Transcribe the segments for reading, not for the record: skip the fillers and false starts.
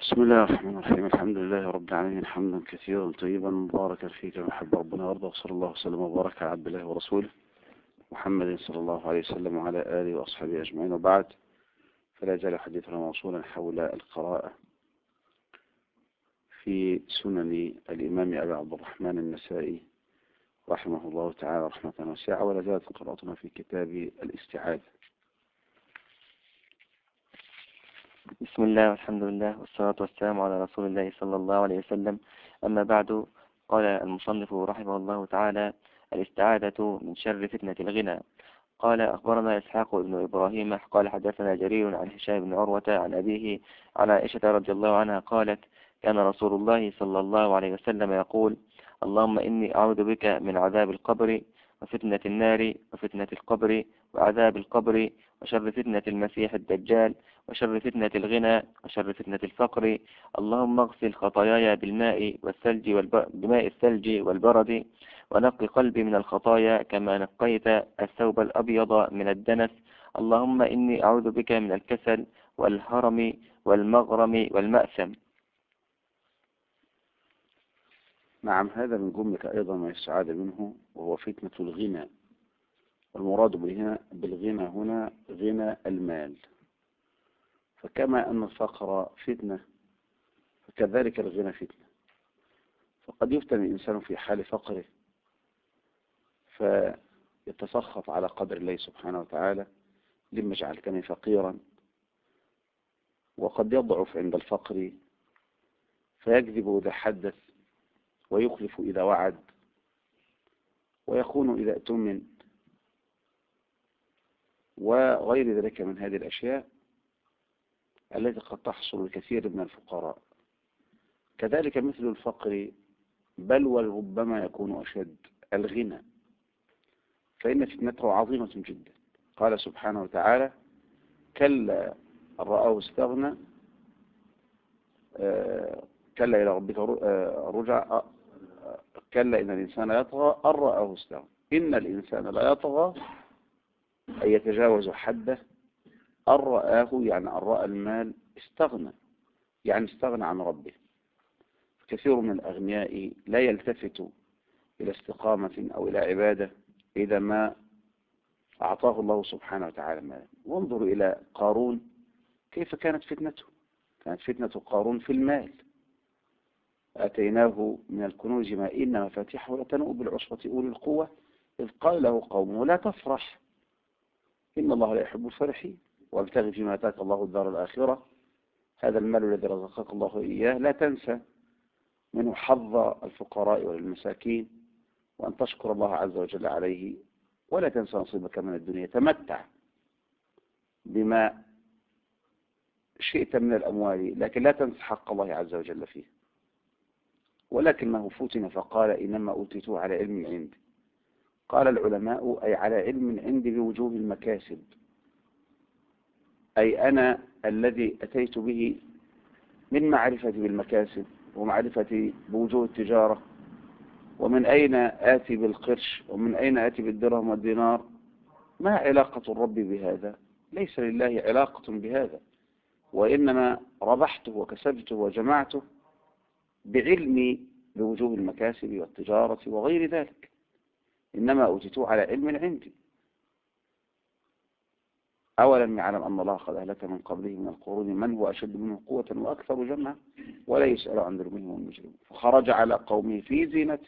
بسم الله الرحمن الرحيم. الحمد لله رب العالمين، حمدا كثيرا طيبا مباركا فيه كما يحب ربنا ويرضى، وصلى الله وسلم وبارك على عبد الله ورسوله محمد صلى الله عليه وسلم وعلى آله وأصحابه أجمعين، وبعد. فلا يزال حديثنا موصولا حول القراءة في سنن الإمام أبي عبد الرحمن النسائي رحمه الله تعالى رحمة واسعة، ولا زالت قراءتنا في كتاب الاستعاذة. بسم الله والحمد لله والصلاة والسلام على رسول الله صلى الله عليه وسلم. أما بعد، قال المصنف رحمه الله تعالى: الاستعاذة من شر فتنة الغنى. قال: أخبرنا إسحاق بن إبراهيم قال: حدثنا جرير عن هشام بن عروة عن أبيه عن عائشة رضي الله عنها قالت: كان رسول الله صلى الله عليه وسلم يقول: اللهم إني أعوذ بك من عذاب القبر وفتنة النار وفتنة القبر وعذاب القبر وشر فتنة المسيح الدجال وشر فتنة الغنى وشر فتنة الفقر. اللهم اغسل خطاياي بالماء الثلج والبرد، ونقي قلبي من الخطايا كما نقيت الثوب الأبيض من الدنس. اللهم إني أعوذ بك من الكسل والهرم والمغرم والمأثم. نعم، هذا من جملة أيضا ما يستعاذ منه، وهو فتنة الغنى. والمراد بالغنى هنا غنى المال، فكما أن الفقر فتنة فكذلك الغنى فتنة. فقد يفتن الإنسان في حال فقره فيتسخط على قدر الله سبحانه وتعالى: لما جعلتني فقيرا. وقد يضعف عند الفقر فيكذب إذا حدث، ويخلف إذا وعد، ويخون إذا اؤتمن، وغير ذلك من هذه الأشياء التي قد تحصل لكثير من الفقراء. كذلك مثل الفقر، بل وربما يكون أشد الغنى، فإن فتنته عظيمة جدا. قال سبحانه وتعالى: كلا أن رآه استغنى، كلا إلى ربك رجع، كلا إن الإنسان يطغى أن رآه استغنى. إن الإنسان لا يطغى أي يتجاوز حده، أن رآه يعني أن رأى المال، استغنى يعني استغنى عن ربه. كثير من الأغنياء لا يلتفت إلى استقامة أو إلى عبادة إذا ما أعطاه الله سبحانه وتعالى مالا. وانظروا إلى قارون، كيف كانت فتنته؟ كانت فتنة قارون في المال. آتيناه من الكنوز ما إن مفاتيحه لتنوء بالعصبة أولي القوة إذ قال له قومه لا تفرح إن الله لا يحب الفرحين وابتغ فيما آتاك الله الدار الآخرة. هذا المال الذي رزقك الله إياه لا تنسى منه حظ الفقراء والمساكين، وأن تشكر الله عز وجل عليه، ولا تنسى نصيبك من الدنيا. تمتع بما شئت من الأموال، لكن لا تنسى حق الله عز وجل فيه. ولكنه فتن فقال: إنما أوتيته على علم عندي. قال العلماء: أي على علم عندي بوجوه المكاسب، أي أنا الذي أتيت به من معرفتي بالمكاسب ومعرفتي بوجوه التجارة، ومن أين آتي بالقرش ومن أين آتي بالدرهم والدينار. ما علاقة الرب بهذا؟ ليس لله علاقة بهذا، وإنما ربحته وكسبته وجمعته بعلمي بوجوه المكاسب والتجارة وغير ذلك. إنما أوتيته على علم عندي. أولم يعلم أن الله قد أهلك من قبله من القرون من هو أشد منه قوة وأكثر جمعا ولا يسأل عن ذنوبهم المجرمون. فخرج على قومه في زينته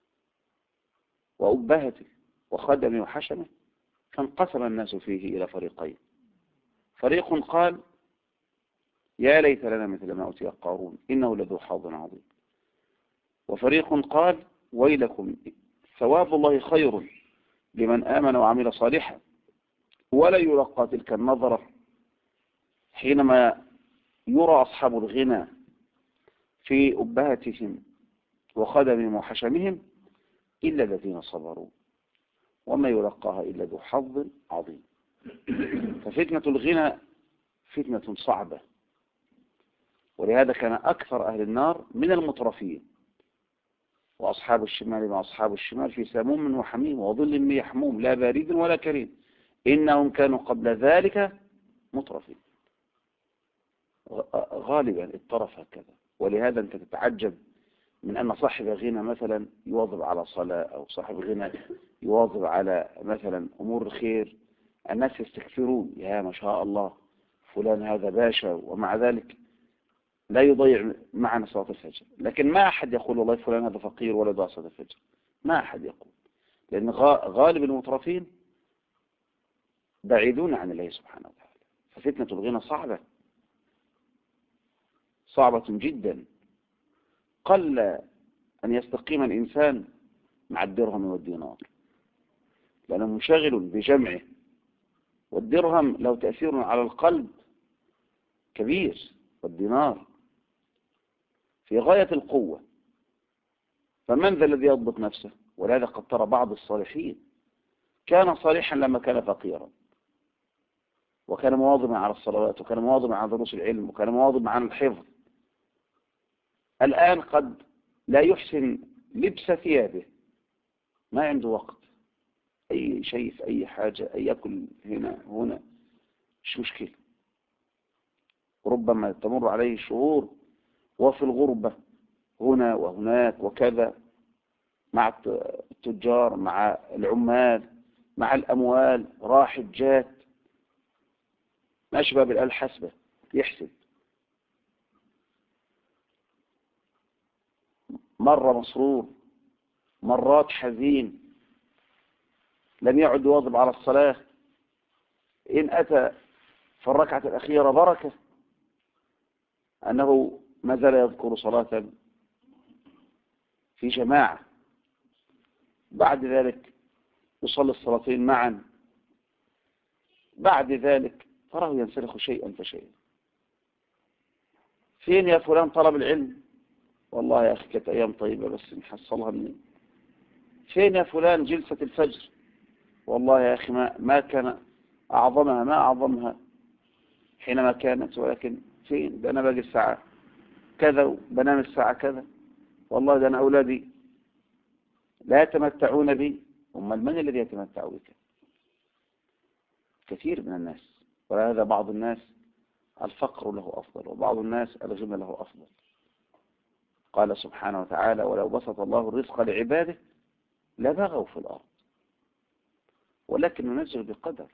وأبهته وخدمه وحشمه، فانقسم الناس فيه إلى فريقين: فريق قال: يا ليت لنا مثل ما أوتي قارون إنه لذو حظ عظيم. وفريق قال: ويلكم ثواب الله خير لمن آمن وعمل صالحا ولا يلقى تلك النظرة حينما يرى أصحاب الغنى في أبهاتهم وخدمهم وحشمهم إلا الذين صبروا وما يلقاها إلا ذو حظ عظيم. ففتنة الغنى فتنة صعبة، ولهذا كان أكثر أهل النار من المترفين. وأصحاب الشمال مع أصحاب الشمال في سموم وحميم وظل من يحموم لا بارد ولا كريم إنهم كانوا قبل ذلك مترفين. غالبا الطرف هكذا. ولهذا أنت تتعجب من أن صاحب غنى مثلا يواظب على صلاة، أو صاحب غنى يواظب على مثلا أمور الخير، الناس يستكثرون، يا ما شاء الله فلان هذا باشا، ومع ذلك لا يضيع معنا صلاة الفجر. لكن ما أحد يقول والله فلان هذا فقير ولا يضيع صلاة الفجر، ما أحد يقول، لأن غالب المترفين بعيدون عن الله سبحانه وتعالى. ففتنة الغنى صعبة جدا. قل أن يستقيم الإنسان مع الدرهم والدينار، لأنه منشغل بجمعه، والدرهم له تأثير على القلب كبير، والدينار في غاية القوة. فمن ذا الذي يضبط نفسه؟ ولهذا قد ترى بعض الصالحين كان صالحا لما كان فقيرا، وكان مواظبا على الصلوات، وكان مواظبا على دروس العلم، وكان مواظبا على الحفظ. الآن قد لا يحسن لبس ثيابه، ما عنده وقت أي شيء في أي حاجة، أي يأكل هنا مش مشكلة. ربما تمر عليه شهور وفي الغربة هنا وهناك وكذا، مع التجار، مع العمال، مع الأموال، راحت جات، ما شباب الآل حسبة يحسب. مرة مسرور، مرات حزين، لم يعد يواظب على الصلاة. إن أتى في الركعة الأخيرة بركة أنه ما زال يذكر صلاة في جماعة، بعد ذلك يصلي الصلاتين معا، بعد ذلك تراه ينسلخ شيئا فشيئا. فين يا فلان طلب العلم؟ والله يا أخي كانت أيام طيبة بس نحصلها منين. فين يا فلان جلسة الفجر؟ والله يا أخي ما كان أعظمها، ما أعظمها حينما كانت، ولكن فين ده؟ أنا باجي الساعة كذا وبنام الساعة كذا، والله ده أنا أولادي لا يتمتعون بي. أمال من الذي يتمتع بك؟ كثير من الناس. ولهذا بعض الناس الفقر له أفضل، وبعض الناس الغنى له أفضل. قال سبحانه وتعالى: ولو بسط الله الرزق لعباده لبغوا في الأرض ولكن ننزل بقدر.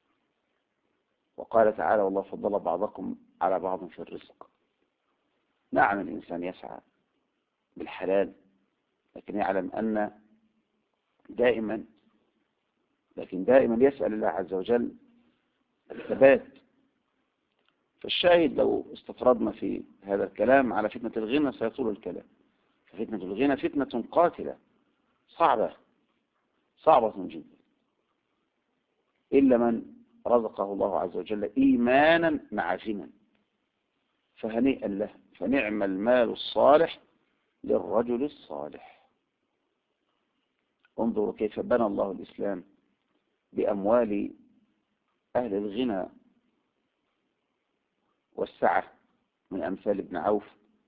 وقال تعالى: والله فضل بعضكم على بعض في الرزق. نعم الإنسان يسعى بالحلال، لكن يعلم أن دائما يسأل الله عز وجل الثبات. فالشاهد لو استطردنا في هذا الكلام على فتنة الغنى سيطول الكلام. ففتنة الغنى فتنة قاتلة صعبة جدا، إلا من رزقه الله عز وجل إيمانا مع غنى، فهنيئا له، فنعم المال الصالح للرجل الصالح. انظروا كيف بنى الله الإسلام بأموال أهل الغنى والسعة، من أمثال ابن عوف،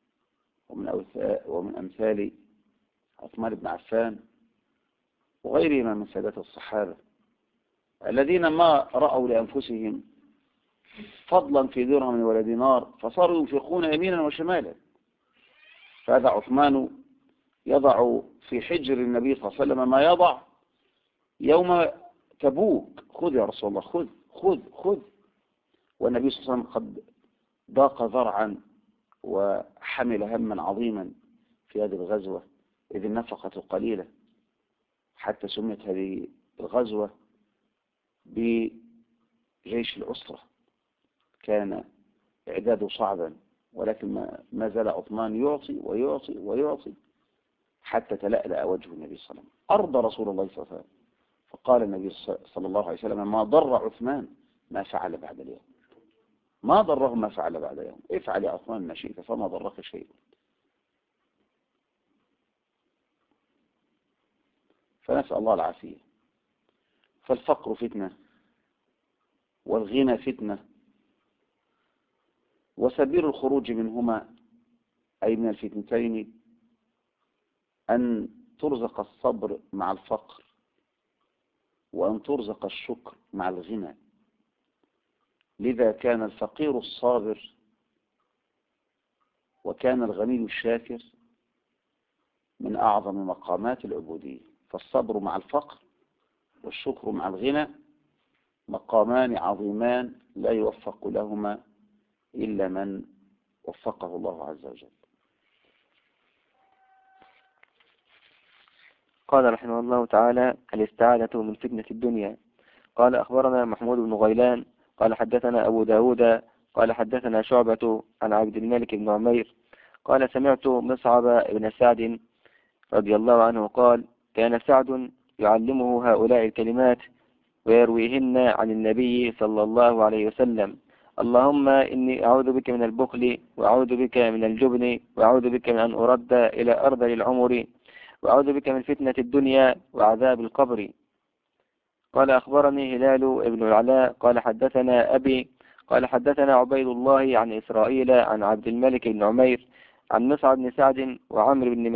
ومن أمثال عثمان بن عفان، وغيرهما من سادات الصحابة الذين ما رأوا لأنفسهم فضلا في درهم ولا دينار فصاروا ينفقون يمينا وشمالا. فهذا عثمان يضع في حجر النبي صلى الله عليه وسلم ما يضع يوم تبوك: خذ يا رسول الله، خذ خذ خذ. والنبي صلى الله عليه وسلم قد ضاق ذرعا وحمل هما عظيما في هذه الغزوة، إذ النفقة قليلة، حتى سميت هذه الغزوة بجيش الأسرة. كان إعداده صعبا، ولكن ما زال عثمان يعطي ويعطي ويعطي حتى تلألأ وجه النبي صلى الله عليه وسلم. أرضى رسول الله صلى الله عليه وسلم، فقال النبي صلى الله عليه وسلم: ما ضر عثمان ما فعل بعد اليوم. ما ضره ما فعل بعد يوم. افعل يا عثمان ما شئت فما ضرك شيء. فنسأل الله العافية. فالفقر فتنة، والغنى فتنة، وسبيل الخروج منهما أي من الفتنتين أن ترزق الصبر مع الفقر، وأن ترزق الشكر مع الغنى. لذا كان الفقير الصابر وكان الغني الشاكر من أعظم مقامات العبودية. فالصبر مع الفقر والشكر مع الغنى مقامان عظيمان لا يوفق لهما إلا من وفقه الله عز وجل. قال رحمه الله تعالى: الاستعاذة من فتنة الدنيا. قال أخبرنا محمود بن غيلان قال حدثنا أبو داود قال حدثنا شعبة عن عبد الملك بن عمير قال سمعت مصعب بن سعد رضي الله عنه قال: كان سعد يعلمه هؤلاء الكلمات ويرويهن عن النبي صلى الله عليه وسلم: اللهم إني أعوذ بك من البخل وأعوذ بك من الجبن وأعوذ بك من أن أرد إلى أرذل العمر وأعوذ بك من فتنة الدنيا وعذاب القبر. قال أخبرني هلال بن العلاء قال حدثنا أبي قال حدثنا عبيد الله عن إسرائيل عن عبد الملك بن عمير عن مصعب بن سعد وعمر بن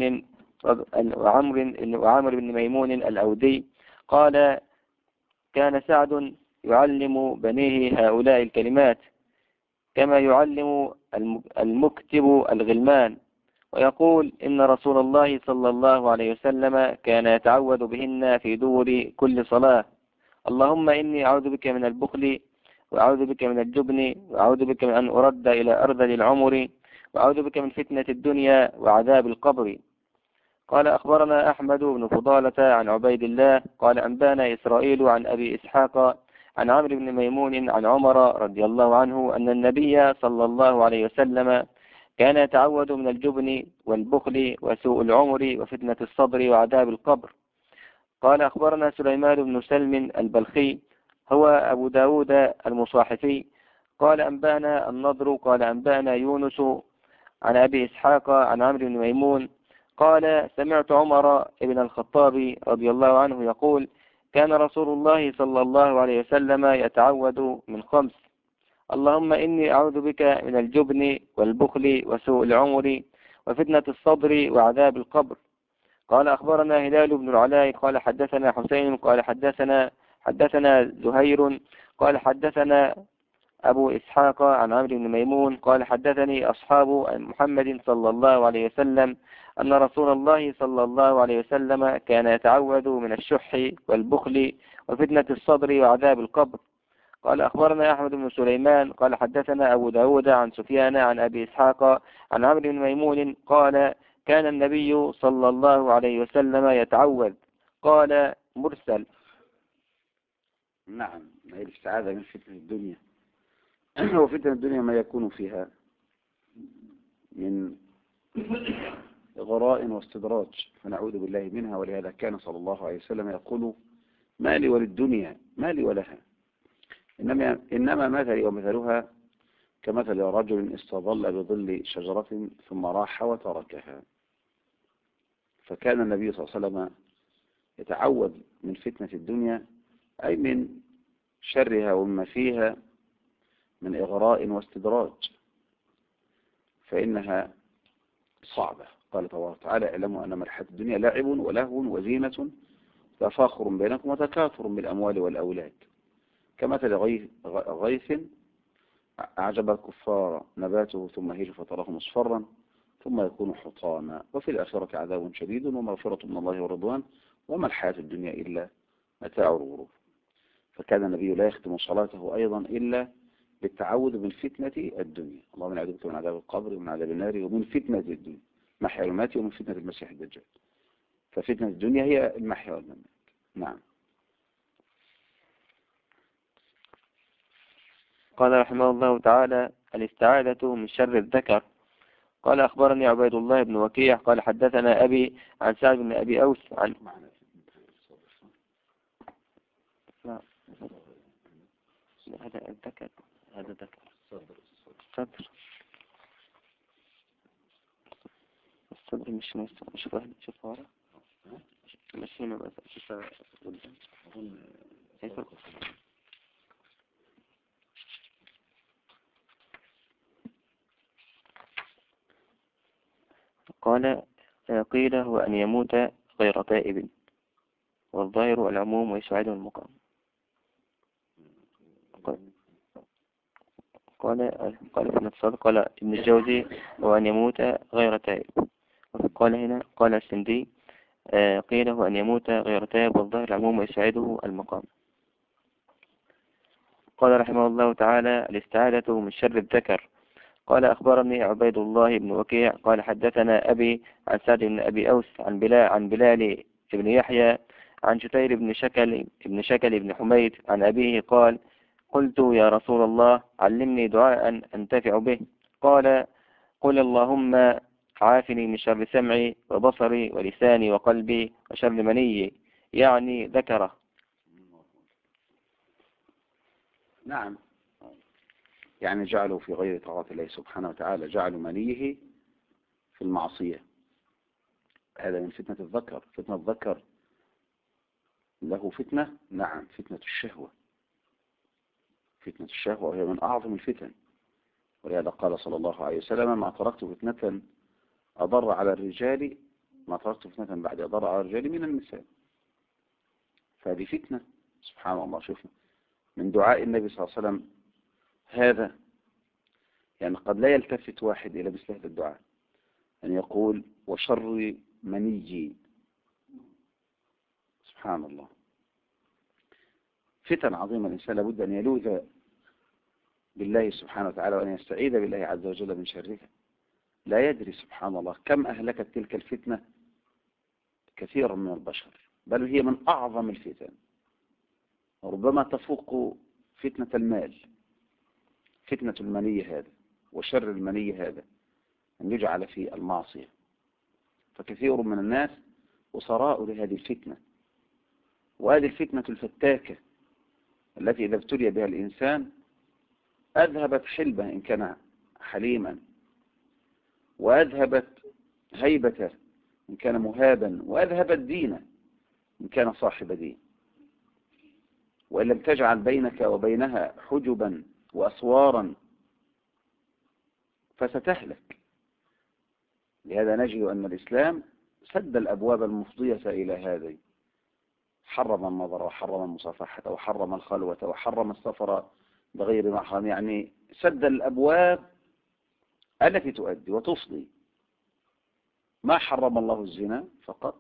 ميمون الأودي قال: كان سعد يعلم بنيه هؤلاء الكلمات كما يعلم المكتب الغلمان، ويقول: إن رسول الله صلى الله عليه وسلم كان يتعوذ بهن في دور كل صلاة: اللهم إني أعوذ بك من البخل وأعوذ بك من الجبن وأعوذ بك من أن أرد إلى أرذل العمر وأعوذ بك من فتنة الدنيا وعذاب القبر. قال أخبرنا أحمد بن فضالة عن عبيد الله قال أنبانا إسرائيل عن أبي إسحاق عن عمرو بن ميمون عن عمر رضي الله عنه أن النبي صلى الله عليه وسلم كان يتعوذ من الجبن والبخل وسوء العمر وفتنة الصدر وعذاب القبر. قال أخبرنا سليمان بن سلم البلخي هو أبو داود المصاحفي قال أنبانا النضر قال أنبانا يونس عن أبي إسحاق عن عمرو بن ميمون قال سمعت عمر بن الخطاب رضي الله عنه يقول: كان رسول الله صلى الله عليه وسلم يتعوذ من 5: اللهم إني أعوذ بك من الجبن والبخل وسوء العمر وفتنة الصدر وعذاب القبر. قال أخبرنا هلال بن العلاء قال حدثنا حسين قال حدثنا زهير قال حدثنا أبو إسحاق عن عمرو بن ميمون قال حدثني أصحاب محمد صلى الله عليه وسلم أن رسول الله صلى الله عليه وسلم كان يتعوذ من الشح والبخل وفتنة الصدر وعذاب القبر. قال أخبرنا أحمد بن سليمان قال حدثنا أبو داود عن سفيان عن أبي إسحاق عن عمرو بن ميمون قال: كان النبي صلى الله عليه وسلم يتعوذ. قال: مرسل. نعم، هي الاستعاذة من فتنة الدنيا. وفتنة الدنيا ما يكون فيها من غراء واستدراج، فنعوذ بالله منها. ولهذا كان صلى الله عليه وسلم يقول: ما لي وللدنيا ما لي ولها، إنما مثلي ومثلها كمثل رجل استظل بظل شجرة ثم راح وتركها. فكان النبي صلى الله عليه وسلم يتعوذ من فتنة الدنيا، أي من شرها وما فيها من إغراء واستدراج، فإنها صعبة. قال تبارك وتعالى: اعلموا أنما الحياة الدنيا لعب ولهو وزينة تفاخر بينكم وتكاثر بالأموال والأولاد كمثل غيث أعجب الكفار نباته ثم هيج فتراه مصفرا ثم يكون حطاما وفي الآخرة عذاب شديد ومغفرة من الله ورضوان وما الحياة الدنيا إلا متاع الغرور. فكان النبي لا يختم صلاته أيضا إلا بالتعوذ من فتنة الدنيا: اللهم نعوذ بك من عذاب القبر ومن عذاب النار ومن فتنة الدنيا محيا والممات ومن فتنة المسيح الدجال. ففتنة الدنيا هي المحيا والممات. نعم. قال رحمه الله تعالى: الاستعاذة من شر الذكر. قال أخبرني عبيد الله بن وكيع قال حدثنا أبي عن سعد بن أبي أوس عن هذا الذكر صدر الصدر مش واحد شوف ورا مش هنا بس شوف قدام. قال: قيل هو أن يموت غير تائب، والظاهر العموم ويساعده المقام. قال ابن الصاد قال ابن الجوزي هو أن يموت غير تائب. قال هنا قال السندي قيل هو أن يموت غير تائب، والظاهر العموم يساعده المقام. قال رحمه الله تعالى الاستعادة من شر الذكر. قال أخبرني عبيد الله بن وكيع قال حدثنا أبي عن سعد بن أبي أوس عن بلال بن يحيى عن شتير بن شكل بن حميد عن أبيه قال قلت يا رسول الله علمني دعاء أنتفع به. قال قل اللهم عافني من شر سمعي وبصري ولساني وقلبي وشر مني، يعني ذكره. نعم، يعني جعلوا في غير طاعة الله سبحانه وتعالى، جعلوا منيه في المعصية. هذا من فتنة الذكر. فتنة الذكر له فتنة، نعم، فتنة الشهوة. فتنة الشهوة وهي من أعظم الفتن، ولهذا قال صلى الله عليه وسلم ما تركت فتنة أضر على الرجال بعد أضر على الرجال من النساء. فهذه فتنة سبحان الله. شوف من دعاء النبي صلى الله عليه وسلم هذا، يعني قد لا يلتفت واحد إلى مثل هذا الدعاء، أن يقول وشر مني. سبحان الله، فتن عظيمة. الإنسان لابد أن يلوذ بالله سبحانه وتعالى وأن يستعيذ بالله عز وجل من شرها. لا يدري سبحان الله كم أهلكت تلك الفتنة كثيرا من البشر، بل هي من أعظم الفتن، وربما تفوق فتنة المال. فتنة المني هذا وشر المني هذا أن يجعل في المعصية، فكثير من الناس أسراء لهذه الفتنة. وهذه الفتنة الفتاكة التي إذا ابتلي بها الإنسان أذهبت حلبه إن كان حليما، وأذهبت هيبته إن كان مهابا، وأذهبت دينه إن كان صاحب دين، وإن لم تجعل بينك وبينها حجبا وأسوارا فستهلك. لهذا نجد أن الإسلام سد الأبواب المفضية إلى هذه، حرم النظر وحرم المصافحة وحرم الخلوة وحرم السفر بغير محرم، يعني سد الأبواب التي تؤدي وتفضي. ما حرم الله الزنا فقط،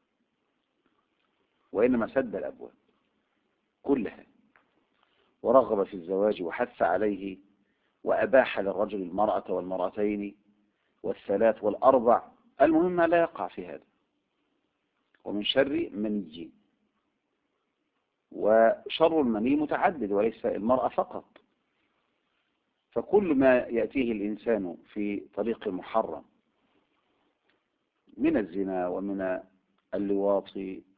وإنما سد الأبواب كلها، ورغب في الزواج وحث عليه، وأباح للرجل المرأة والمرأتين والثلاث والأربع، المهم لا يقع في هذا. ومن شر مني، وشر المني متعدد وليس المرأة فقط، فكل ما يأتيه الإنسان في طريق محرم من الزنا ومن اللواط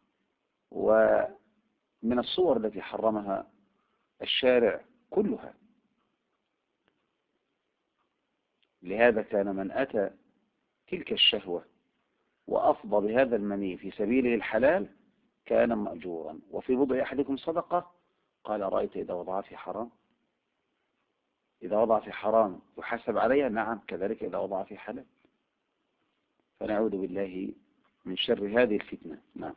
ومن الصور التي حرمها الشارع كلها. لهذا كان من أتى تلك الشهوة وأفضى بهذا المني في سبيله الحلال كان مأجورا. وفي بضع أحدكم صدقة، قال رأيت إذا وضع في حرام، إذا وضع في حرام يحاسب عليها، نعم كذلك إذا وضع في حلال. فنعوذ بالله من شر هذه الفتنة. نعم.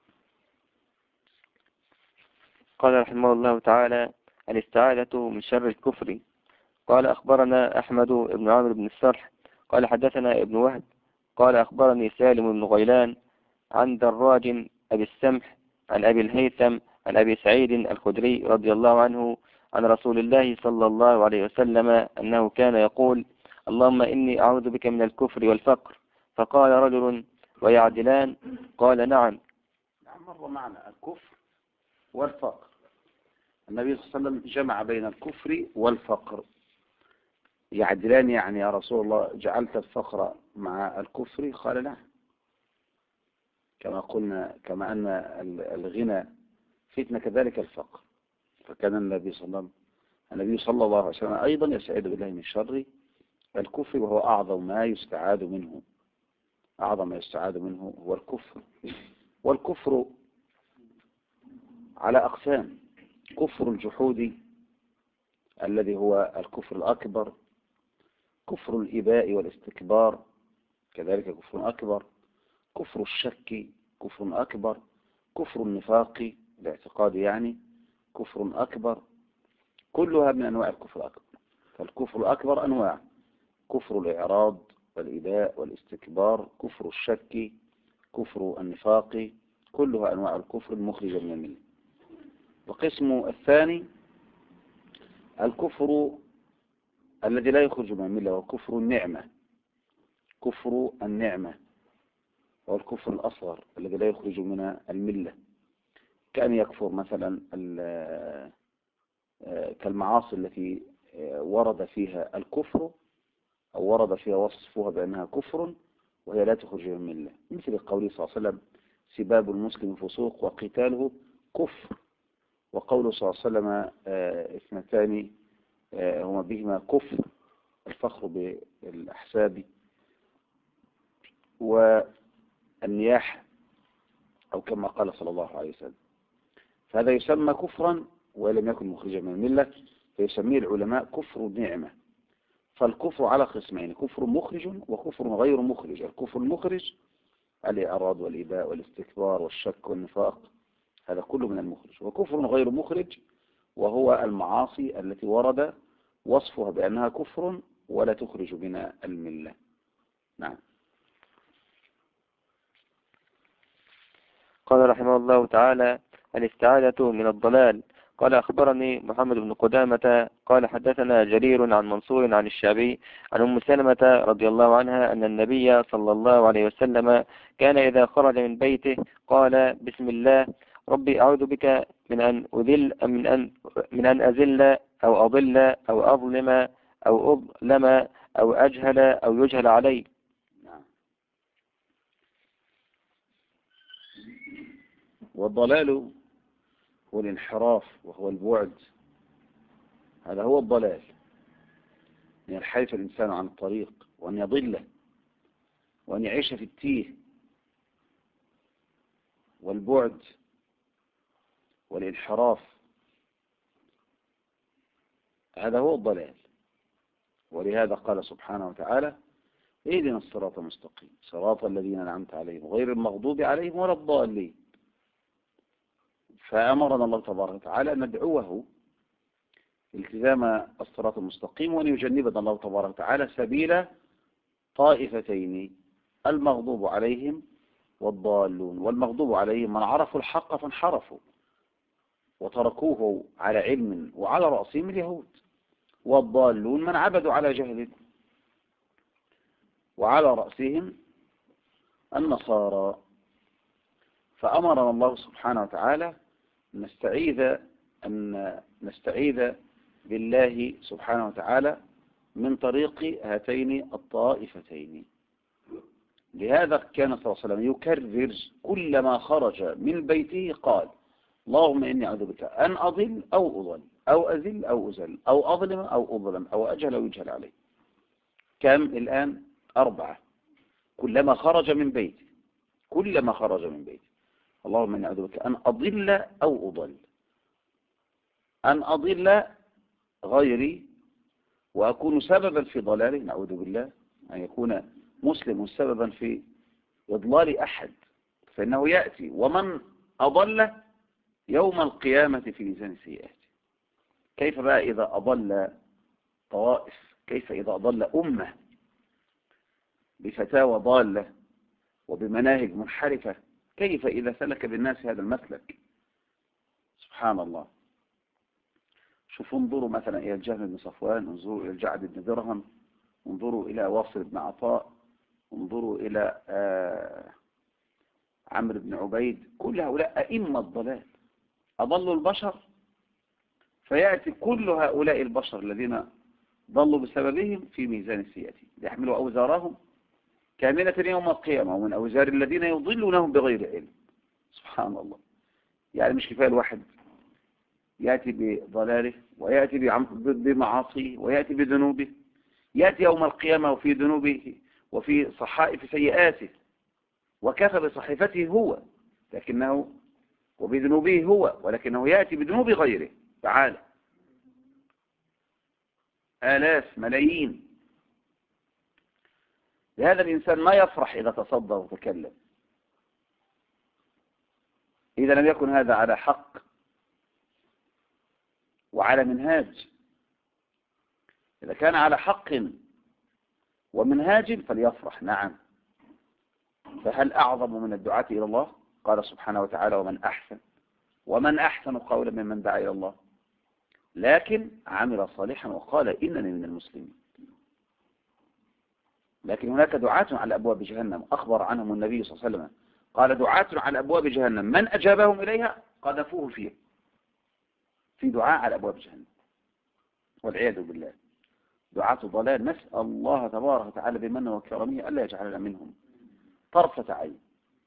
قال رحمه الله تعالى الاستعاذة من شر الكفر. قال أخبرنا أحمد بن عمرو بن السرح قال حدثنا ابن وهب قال أخبرني سالم بن غيلان عن دراج أبي السمح عن أبي الهيثم عن أبي سعيد الخدري رضي الله عنه عن رسول الله صلى الله عليه وسلم أنه كان يقول اللهم إني أعوذ بك من الكفر والفقر. فقال رجل ويعدلان؟ قال نعم. مر معنا الكفر والفقر. النبي صلى الله عليه وسلم جمع بين الكفر والفقر. يعدلان يعني يا رسول الله جعلت الفقر مع الكفر؟ قال نعم. كما قلنا كما أن الغنى فتنة كذلك الفقر. فكان النبي صلى الله عليه وسلم أيضا يستعيذ بالله من شر الكفر، وهو أعظم ما يستعاذ منه. أعظم ما يستعاذ منه هو الكفر. والكفر على أقسام: كفر الجحود الذي هو الكفر الأكبر، كفر الإباء والاستكبار كذلك كفر أكبر، كفر الشك كفر أكبر، كفر النفاق الاعتقاد يعني كفر أكبر، كلها من أنواع الكفر الأكبر. فالكفر الأكبر أنواع: كفر الإعراض والإباء والاستكبار، كفر الشك، كفر النفاق، كلها أنواع الكفر المخرجة من الملة. القسم الثاني الكفر الذي لا يخرج من الملة، وكفر النعمة. كفر النعمة هو الكفر الأصغر الذي لا يخرج من الملة، كأن يكفر مثلا كالمعاصي التي ورد فيها الكفر أو ورد فيها وصفها بأنها كفر وهي لا تخرج من الملة، مثل قوله صلى الله عليه وسلم: سباب المسلم فسوق وقتاله كفر، وقوله صلى الله عليه وسلم: اثنتان هما بهما كفر، الفخر بالأحساب والنياح، أو كما قال صلى الله عليه وسلم. فهذا يسمى كفرا ولم يكن مخرجا من الملة، فيسميه العلماء كفر النعمة. فالكفر على قسمين: كفر مخرج وكفر غير مخرج. الكفر المخرج الإعراض والإباء والاستكبار والشك والنفاق، هذا كله من المخرج. وكفر غير مخرج وهو المعاصي التي ورد وصفها بأنها كفر ولا تخرج من الملة. نعم. قال رحمه الله تعالى: الاستعاذة من الضلال. قال أخبرني محمد بن قدامة قال حدثنا جرير عن منصور عن الشعبي عن أم سلمة رضي الله عنها أن النبي صلى الله عليه وسلم كان إذا خرج من بيته قال: بسم الله ربي أعوذ بك من أن أزل أو أضل أو أظلم أو أظلم أو أجهل أو يجهل علي. والضلال هو الانحراف وهو البعد، هذا هو الضلال، أن ينحرف الإنسان عن الطريق وأن يضله وأن يعيش في التيه. والبعد والانحراف هذا هو الضلال. ولهذا قال سبحانه وتعالى: اهدنا الصراط المستقيم صراط الذين أنعمت عليهم غير المغضوب عليهم ولا الضالين. فأمرنا الله تبارك وتعالى أن ندعوه التزام الصراط المستقيم، وأن يجنبنا الله تبارك وتعالى سبيل طائفتين: المغضوب عليهم والضالون. والمغضوب عليهم من عرفوا الحق فانحرفوا وتركوه على علم وعلى رأسهم اليهود، والضالون من عبدوا على جهل وعلى رأسهم النصارى. فأمرنا الله سبحانه وتعالى أن نستعيذ بالله سبحانه وتعالى من طريق هاتين الطائفتين. لهذا كان صلى الله عليه وسلم يكرر كلما خرج من بيته قال: اللهم إني أعوذ بك أن أضل أو أضل أو أزل أو أزل أو أظلم أو أظلم أو أجهل أو يجهل علي. كم الآن؟ 4. كلما خرج من بيته، كلما خرج من بيته: اللهم إني أعوذ بك أن أضل أو أضل، أن أضل غيري وأكون سببا في ضلاله، نعوذ بالله أن يكون مسلم سببا في إضلال أحد، فإنه يأتي ومن أضل يوم القيامة في ميزان السيئات. كيف بقى إذا أضل طوائف؟ كيف إذا أضل أمة بفتاوى ضالة وبمناهج منحرفة؟ كيف إذا سلك بالناس هذا المسلك؟ سبحان الله. شوفوا، انظروا مثلا إلى الجهم بن صفوان، انظروا إلى الجعد بن درهم، انظروا إلى واصل بن عطاء، انظروا إلى عمرو بن عبيد. كل هؤلاء أئمة الضلال أضلوا البشر، فيأتي كل هؤلاء البشر الذين ضلوا بسببهم في ميزان السيئات يحملوا أوزارهم كاملة يوم القيامة ومن أوزار الذين يضلونهم بغير علم. سبحان الله. يعني مش كفاية الواحد يأتي بضلاله ويأتي بمعاصيه ويأتي بذنوبه، يأتي يوم القيامة وفي ذنوبه وفي صحائف سيئاته، وكفى بصحيفته هو لكنه وبذنوبه هو، ولكنه يأتي بذنوب غيره تعالى، آلاف ملايين. لهذا الإنسان ما يفرح إذا تصدى وتكلم، إذا لم يكن هذا على حق وعلى منهاج. إذا كان على حق ومنهاج فليفرح، نعم. فهل أعظم من الدعاة إلى الله؟ قال سبحانه وتعالى: ومن أحسن قولا ممن دعا إلى الله لكن عمل صالحا وقال إنني من المسلمين. لكن هناك دعاة على أبواب جهنم أخبر عنهم النبي صلى الله عليه وسلم، قال: دعاة على أبواب جهنم من أجابهم إليها قذفوه فيه. في دعاء على أبواب جهنم والعياذ بالله، دعاة ضلال، نسأل الله تبارك وتعالى بمنه وكرمه ألا يجعلنا منهم طرفة عين.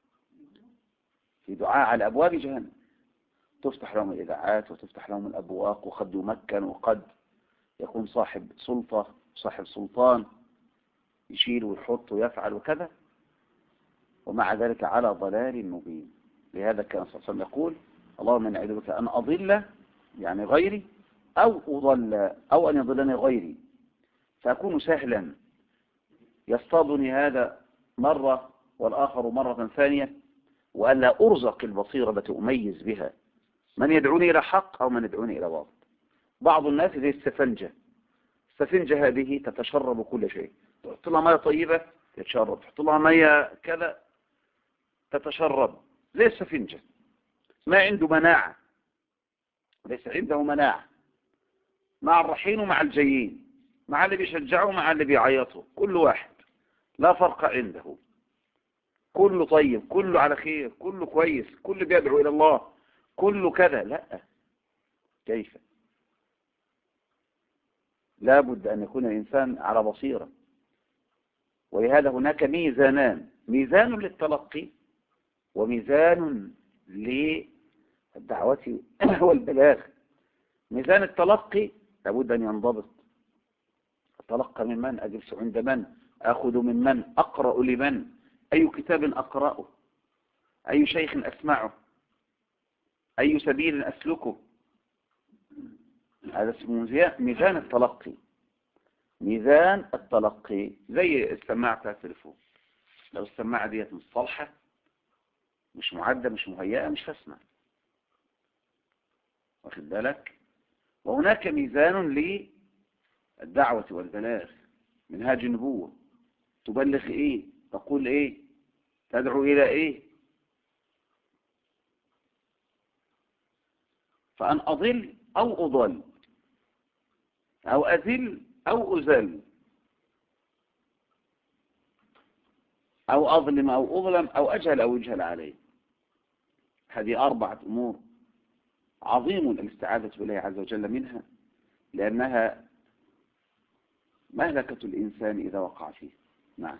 في دعاء على أبواب جهنم تفتح لهم الإذاعات وتفتح لهم الأبواق، وقد يمكن وقد يكون صاحب سلطة صاحب سلطان يشيل ويحط ويفعل وكذا، ومع ذلك على ضلال مبين. لهذا كان صلى الله عليه وسلم يقول: اللهم إني أعوذ بك أن أضل يعني غيري أو أضل أو أن يضلني غيري فأكون سهلا يصطادني هذا مرة والآخر مرة ثانية، وألا أرزق البصيرة التي أميز بها من يدعوني إلى حق أو من يدعوني إلى باطل. بعض الناس زي السفنجة هذه تتشرب كل شيء، تحط لها مية طيبة تتشرب، تحط لها مية كذا تتشرب، زي السفنجة، ما عنده مناعة، ليس عنده مناعة مع الرحين ومع الجيين، مع اللي بيشجعوا ومع اللي بيعيطوا، كل واحد لا فرق عنده، كله طيب، كله على خير، كله كويس، كله بيدعو إلى الله، كله كذا. لا، كيف؟ لابد أن يكون الإنسان على بصيرة. ولهذا هناك ميزانان: ميزان للتلقي وميزان للدعوة والبلاغ. ميزان التلقي لابد أن ينضبط: أتلقى من من؟ أجلس عند من؟ أخذ من من؟ أقرأ لمن؟ أي كتاب أقرأه؟ أي شيخ أسمعه؟ أي سبيل أسلكه؟ هذا اسمه ميزان التلقي. ميزان التلقي زي السماعة بتاع التليفون، لو السماعة ديت مش صالحة، مش معدة، مش مهيئة، مش هسمع، واخد بالك؟ وهناك ميزان للدعوة والبلاغ، منهاج النبوة، تبلغ ايه، تقول ايه، تدعو الى ايه. فأن أضل أو أضل أو أذل أو أذل أو أظلم أو أظلم أو أجهل أو يجهل عليه، هذه 4 أمور عظيم الاستعاذة بالله عز وجل منها، لأنها مهلكة الإنسان إذا وقع فيه. نعم.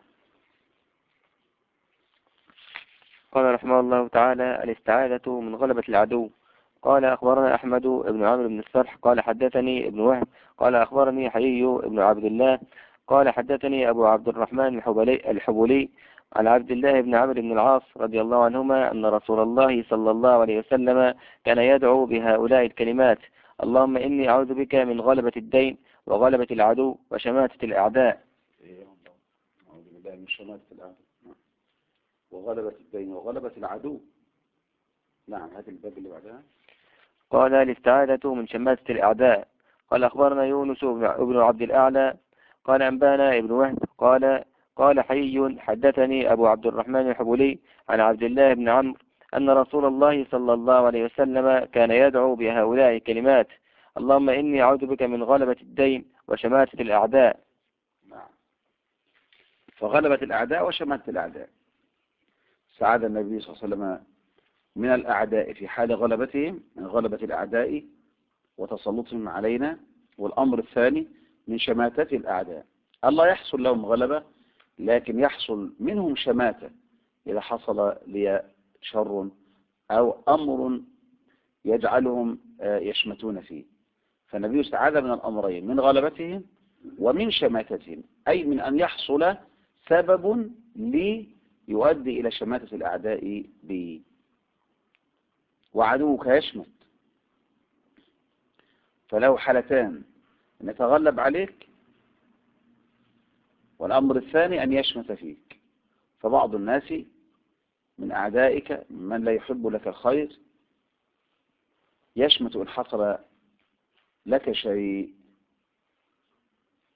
قال رحمه الله تعالى: الاستعاذة من غلبة العدو. قال: أخبرنا أحمد بن عمرو بن الصرح قال حدثني ابن وهب قال أخبرني حيي بن عبد الله قال حدثني أبو عبد الرحمن الحبولي عن عبد الله بن عمرو بن العاص رضي الله عنهما أن رسول الله صلى الله عليه وسلم كان يدعو بهؤلاء الكلمات: اللهم إني أعوذ بك من غلبة الدين وغلبة العدو وشماتة الأعداء. أعوذ بالله من شماتة الأعداء وغلبة الدين وغلبة العدو. نعم، هذا الباب اللي بعدها. قال: الاستعاذة من شماتة الأعداء. قال: أخبرنا يونس بن عبد الأعلى قال أنبانا ابن وهب قال حي حدثني أبو عبد الرحمن الحبولي عن عبد الله بن عمرو أن رسول الله صلى الله عليه وسلم كان يدعو بهؤلاء الكلمات: اللهم إني أعوذ بك من غلبة الدين وشماتة الأعداء. نعم. فغلبة الأعداء وشماتة الأعداء، سعاد النبي صلى الله عليه وسلم من الأعداء في حال غلبتهم، من غلبة الأعداء وتسلطهم علينا. والأمر الثاني من شماتة الأعداء، الله يحصل لهم غلبة لكن يحصل منهم شماتة إذا حصل لي شر أو أمر يجعلهم يشمتون فيه. فالنبي استعاذ من الأمرين: من غلبتهم ومن شماتتهم، أي من أن يحصل سبب ليؤدي إلى شماتة الأعداء به. وعدوك يشمت، فله حالتان: أن يتغلب عليك، والأمر الثاني أن يشمت فيك. فبعض الناس من أعدائك من لا يحب لك الخير يشمت إن حصل لك شيء،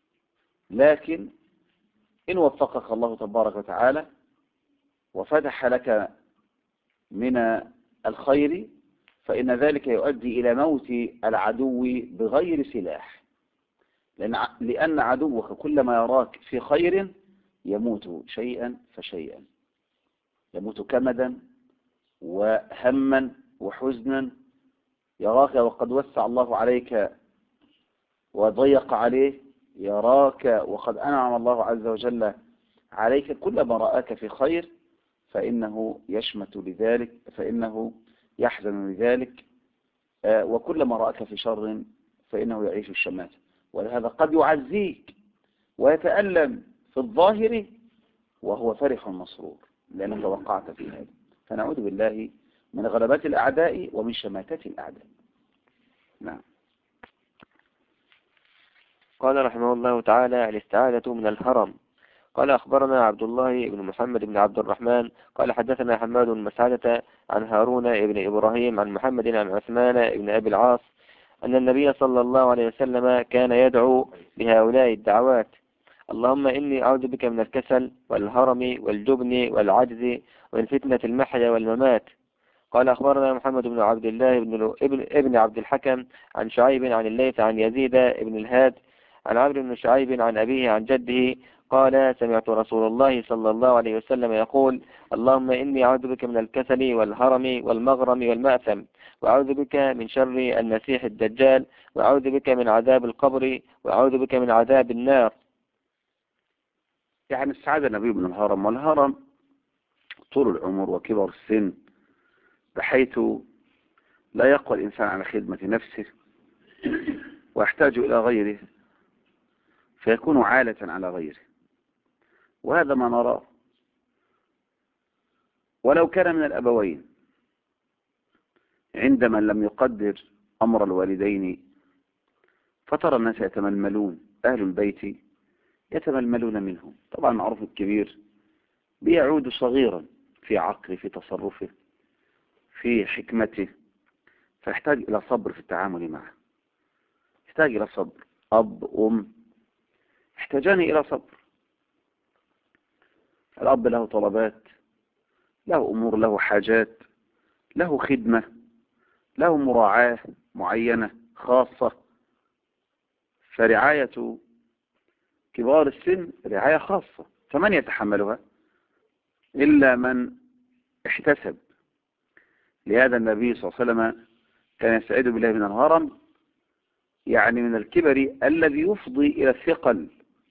لكن إن وفقك الله تبارك وتعالى وفتح لك من الخير فإن ذلك يؤدي إلى موت العدو بغير سلاح، لأن عدوك كلما يراك في خير يموت شيئا فشيئا، يموت كمدا وهما وحزنا. يراك وقد وسع الله عليك وضيق عليه، يراك وقد أنعم الله عز وجل عليك، كلما رآك في خير فإنه يشمت لذلك، فإنه يحزن لذلك، وكلما رآك في شر فإنه يعيش الشماتة. ولهذا قد يعزيك ويتألم في الظاهر وهو فرح مسرور لأنك وقعت في هذا. فنعوذ بالله من غلبات الأعداء ومن شماتات الأعداء. نعم. قال رحمه الله تعالى: الاستعاذة من الهرم. قال أخبرنا عبد الله بن محمد بن عبد الرحمن قال حدثنا حماد بن مسعدة عن هارون بن إبراهيم عن محمد عن عثمان بن أبي العاص أن النبي صلى الله عليه وسلم كان يدعو بهؤلاء الدعوات: اللهم إني أعوذ بك من الكسل والهرم والجبن والعجز ومن فتنة المحيا والممات. قال أخبرنا محمد بن عبد الله ابن عبد الحكم عن شعيب عن الليث عن يزيد بن الهاد عن عمرو بن شعيب عن أبيه عن جده قال: سمعت رسول الله صلى الله عليه وسلم يقول: اللهم إني أعوذ بك من الكسل والهرم والمغرم والمأثم، وأعوذ بك من شر المسيح الدجال، وأعوذ بك من عذاب القبر، وأعوذ بك من عذاب النار. يعني استعاذ النبي من الهرم، والهرم طول العمر وكبر السن بحيث لا يقوى الإنسان على خدمة نفسه ويحتاج إلى غيره فيكون عالة على غيره، وهذا ما نراه. ولو كان من الأبوين عندما لم يقدر أمر الوالدين فترى الناس يتململون، أهل البيت يتململون منهم. طبعا معروف الكبير بيعود صغيرا في عقله، في تصرفه، في حكمته، فيحتاج إلى صبر في التعامل معه، يحتاج إلى صبر. أب أم يحتاجان إلى صبر. الأب له طلبات، له أمور، له حاجات، له خدمة، له مراعاة معينة خاصة. فرعاية كبار السن رعاية خاصة، فمن يتحملها إلا من احتسب. لهذا النبي صلى الله عليه وسلم كان يستعيذ بالله من الهرم، يعني من الكبر الذي يفضي إلى الثقل،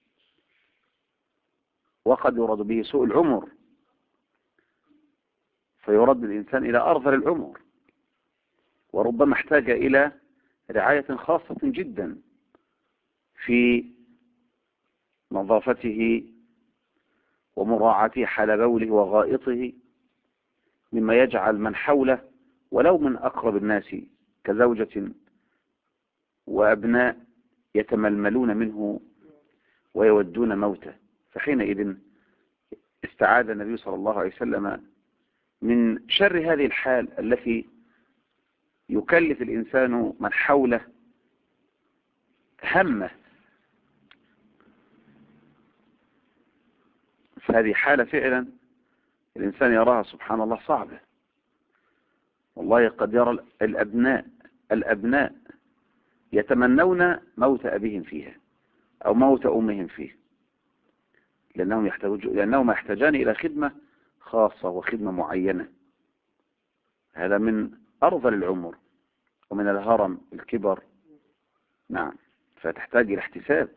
وقد يراد به سوء العمر، فيرد الإنسان إلى أرذل العمر، وربما احتاج إلى رعاية خاصة جدا في نظافته ومراعاته حال بوله وغائطه، مما يجعل من حوله ولو من أقرب الناس كزوجة وأبناء يتململون منه ويودون موته. فحينئذ استعاذ النبي صلى الله عليه وسلم من شر هذه الحال التي يكلف الإنسان من حوله همه. فهذه حالة فعلا الإنسان يراها سبحان الله صعبة. والله قد يرى الأبناء يتمنون موت أبيهم فيها أو موت أمهم فيه، لأنهم يحتاجان إلى خدمة خاصة وخدمة معينة. هذا من أرذل العمر ومن الهرم الكبر. نعم، فتحتاج إلى احتساب.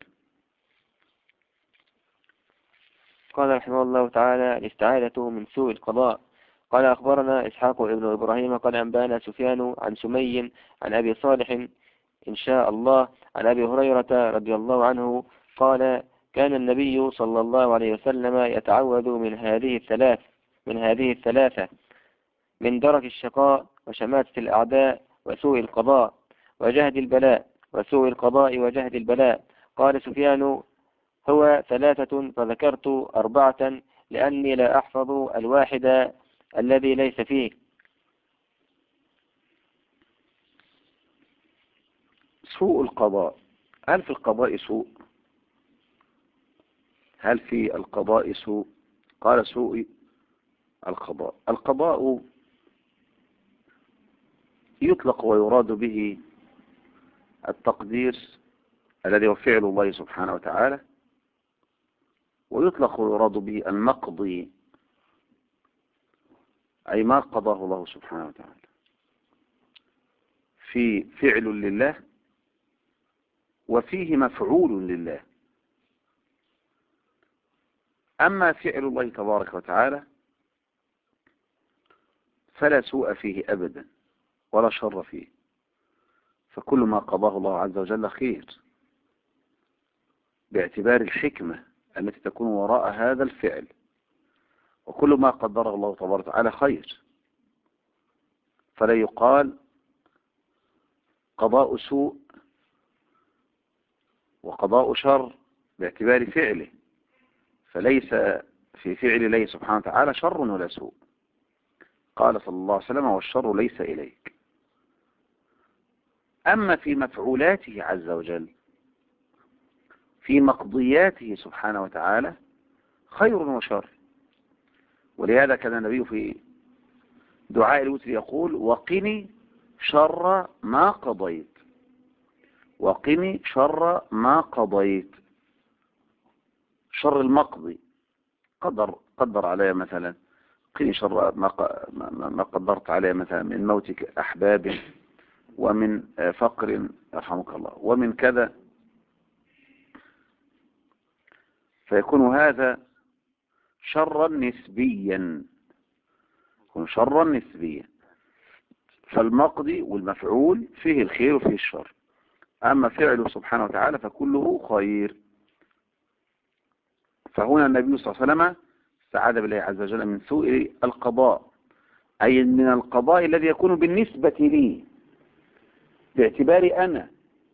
قال رحمه الله تعالى: الاستعاذة من سوء القضاء. قال أخبرنا إسحاق ابن إبراهيم قال أنبانا سفيان عن سمي عن أبي صالح إن شاء الله عن أبي هريرة رضي الله عنه قال: كان النبي صلى الله عليه وسلم يتعوذ من هذه الثلاثة: من درك الشقاء وشماتة الأعداء وسوء القضاء وجهد البلاء، وسوء القضاء وجهد البلاء. قال سفيان: هو ثلاثة، فذكرت أربعة لأني لا أحفظ الواحد الذي ليس فيه. سوء القضاء، هل في القضاء سوء؟ هل في القضاء سوء؟ قال سوء القضاء. القضاء يطلق ويراد به التقدير الذي هو فعل الله سبحانه وتعالى، ويطلق ويراد به المقضي، أي ما قضاه الله سبحانه وتعالى، في فعل لله وفيه مفعول لله. أما فعل الله تبارك وتعالى فلا سوء فيه أبدا ولا شر فيه، فكل ما قضاه الله عز وجل خير باعتبار الحكمة التي تكون وراء هذا الفعل، وكل ما قدره الله تبارك وتعالى خير، فلا يقال قضاء سوء وقضاء شر باعتبار فعله، فليس في فعل الله سبحانه وتعالى شر ولا سوء. قال صلى الله عليه وسلم: والشر ليس إليك. أما في مفعولاته عز وجل، في مقضياته سبحانه وتعالى، خير وشر. ولهذا كان النبي في دعاء الوتر يقول: وقني شر ما قضيت، وقني شر ما قضيت. شر المقضي، قدر علي مثلا، قني شر ما قدرت عليه مثلا من موتك أحباب، ومن فقر يرحمك الله، ومن كذا، فيكون هذا شرا نسبيا، يكون شرا نسبيا. فالمقضي والمفعول فيه الخير وفيه الشر، أما فعله سبحانه وتعالى فكله خير. فهنا النبي صلى الله عليه وسلم استعاذ بالله عز وجل من سوء القضاء، أي من القضاء الذي يكون بالنسبة لي باعتباري أنا،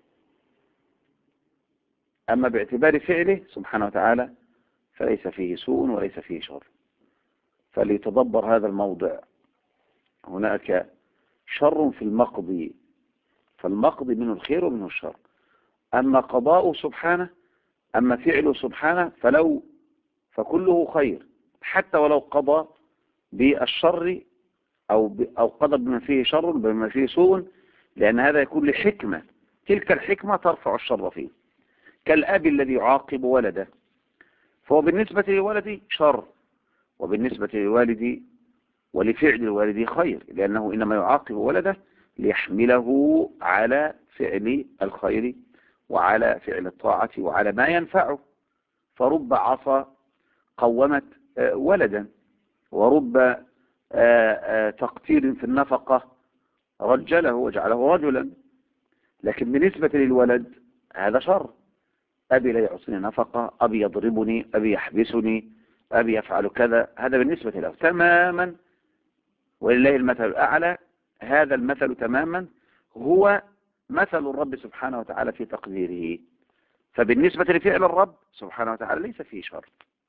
أما باعتبار فعله سبحانه وتعالى فليس فيه سوء وليس فيه شر. فليتدبر هذا الموضع. هناك شر في المقضي، فالمقضي منه الخير ومنه الشر. أما قضاءه سبحانه، أما فعله سبحانه فكله خير، حتى ولو قضى بالشر أو قضى بما فيه شر بما فيه سوء، لأن هذا يكون لحكمة، تلك الحكمة ترفع الشر فيه. كالأب الذي يعاقب ولده، فهو بالنسبة لولدي شر، وبالنسبة لوالدي ولفعل الوالد خير، لأنه إنما يعاقب ولده ليحمله على فعل الخير وعلى فعل الطاعة وعلى ما ينفعه. فرب عصا قومت ولدا، ورب تقتير في النفقة رجله وجعله رجلا. لكن بالنسبة للولد هذا شر، أبي لا يعطيني نفقة، أبي يضربني، أبي يحبسني، أبي يفعل كذا، هذا بالنسبة له تماما، ولله المثل الأعلى. هذا المثل تماما هو مثل الرب سبحانه وتعالى في تقديره. فبالنسبة لفعل الرب سبحانه وتعالى ليس فيه شر،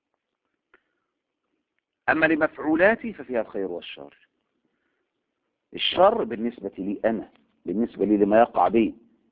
أما لمفعولاتي ففيها الخير والشر. الشر بالنسبة لي أنا، بالنسبة لي لما يقع بي.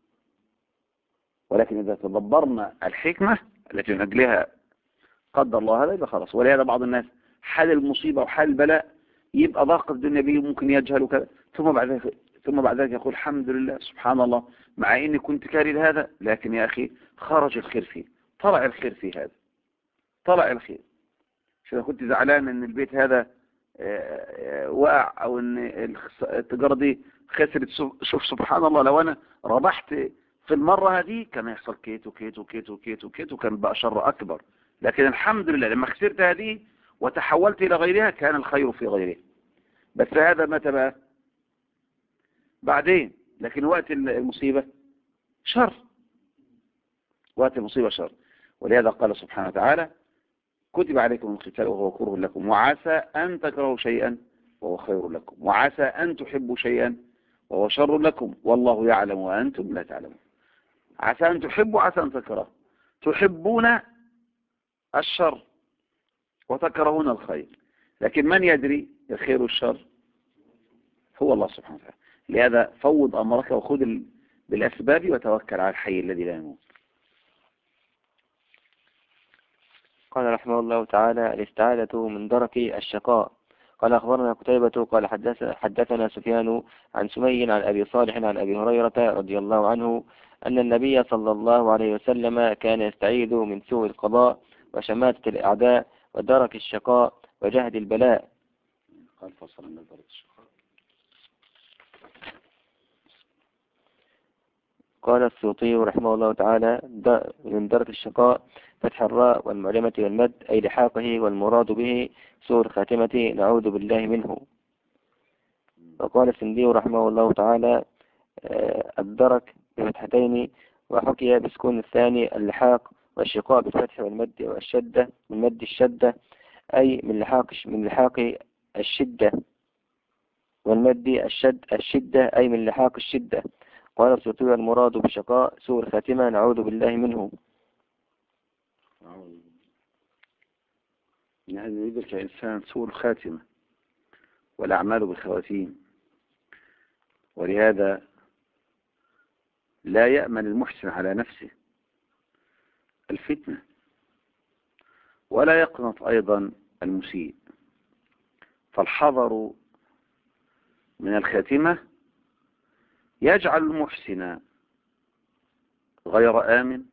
ولكن إذا تدبرنا الحكمة التي من أجلها قدر الله هذا يبقى خلاص. ولهذا بعض الناس حال المصيبة وحال البلاء يبقى ضاق الدنيا به وممكن يجهل وكذا، ثم بعد ذلك يقول الحمد لله سبحان الله، مع إني كنت كاره هذا، لكن يا أخي خرج الخير فيه، طلع الخير في هذا، طلع الخير. إذا كنت زعلان ان البيت هذا وقع، او ان التجارة دي خسرت، شوف سبحان الله، لو انا ربحت في المرة هذه كان يحصل كيت وكيت وكيت وكيت وكيت، وكان بقى شر اكبر. لكن الحمد لله لما خسرت هذه وتحولت الى غيرها كان الخير في غيرها. بس هذا متى بقى؟ بعدين. لكن وقت المصيبة شر، وقت المصيبة شر. ولهذا قال سبحانه وتعالى: كتب عليكم القتال وهو كره لكم، وعسى أن تكرهوا شيئا وهو خير لكم، وعسى أن تحبوا شيئا وهو شر لكم، والله يعلم وأنتم لا تعلمون. عسى أن تحبوا، عسى أن تكرهوا. تحبون الشر وتكرهون الخير، لكن من يدري الخير والشر؟ هو الله سبحانه وتعالى. لهذا فوض أمرك وخذ بالأسباب وتوكل على الحي الذي لا يموت. قال رحمه الله تعالى: الاستعادة من درك الشقاء. قال أخبرنا قتيبة قال حدثنا سفيان عن سمي عن أبي صالح عن أبي هريرة رضي الله عنه أن النبي صلى الله عليه وسلم كان يستعيذ من سوء القضاء وشماتة الأعداء ودرك الشقاء وجهد البلاء. قال فصل من درك الشقاء. قال السيوطي رحمه الله تعالى: من درك الشقاء فتح الراء والمعلمة والمد أي لحاقه، والمراد به سوء الخاتمة نعوذ بالله منه. وقال السندي رحمه الله تعالى: الدرك بفتحتين، وحكي بسكون الثاني اللحاق، والشقاء بالفتح والمد والشدة من مد الشدة أي من لحاق الشدة، والمد الشدة أي من لحاق الشدة. قال السيوطي: المراد بشقاء سوء الخاتمة نعوذ بالله منه. يعني يدرك إنسان سوء الخاتمة والأعمال بالخواتيم، ولهذا لا يأمن المحسن على نفسه الفتنة، ولا يقنط أيضا المسيء. فالحذر من الخاتمة يجعل المحسن غير آمن،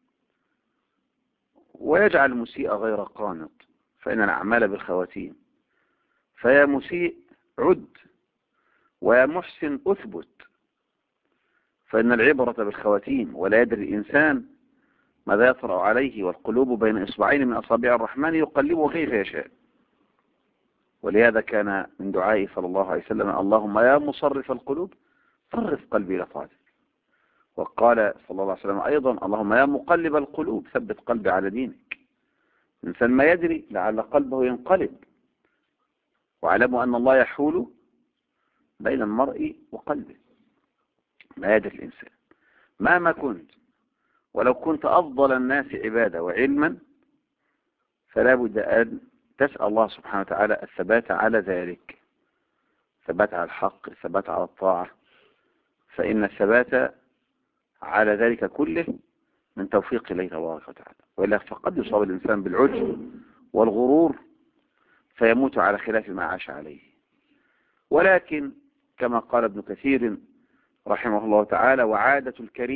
ويجعل المسيء غير قانط، فإن الأعمال بالخواتيم. فيا مسيء عد، ويا محسن أثبت، فإن العبرة بالخواتيم، ولا يدري الإنسان ماذا يطرأ عليه، والقلوب بين إصبعين من أصابع الرحمن يقلبه كيف يشاء. ولهذا كان من دعائه صلى الله عليه وسلم: اللهم يا مصرف القلوب صرف قلبي إلى طاعتك. وقال صلى الله عليه وسلم أيضا: اللهم يا مقلب القلوب ثبت قلبي على دينك. الإنسان ما يدري لعل قلبه ينقلب، واعلموا أن الله يحول بين المرء وقلبه. ما يدري الإنسان مهما كنت، ولو كنت أفضل الناس عبادة وعلما، فلا بد أن تسأل الله سبحانه وتعالى الثبات على ذلك، الثبات على الحق، الثبات على الطاعة، فإن الثبات على ذلك كله من توفيق الله تبارك وتعالى. وإلا فقد يصاب الإنسان بالعجب والغرور فيموت على خلاف ما عاش عليه. ولكن كما قال ابن كثير رحمه الله تعالى: وعادة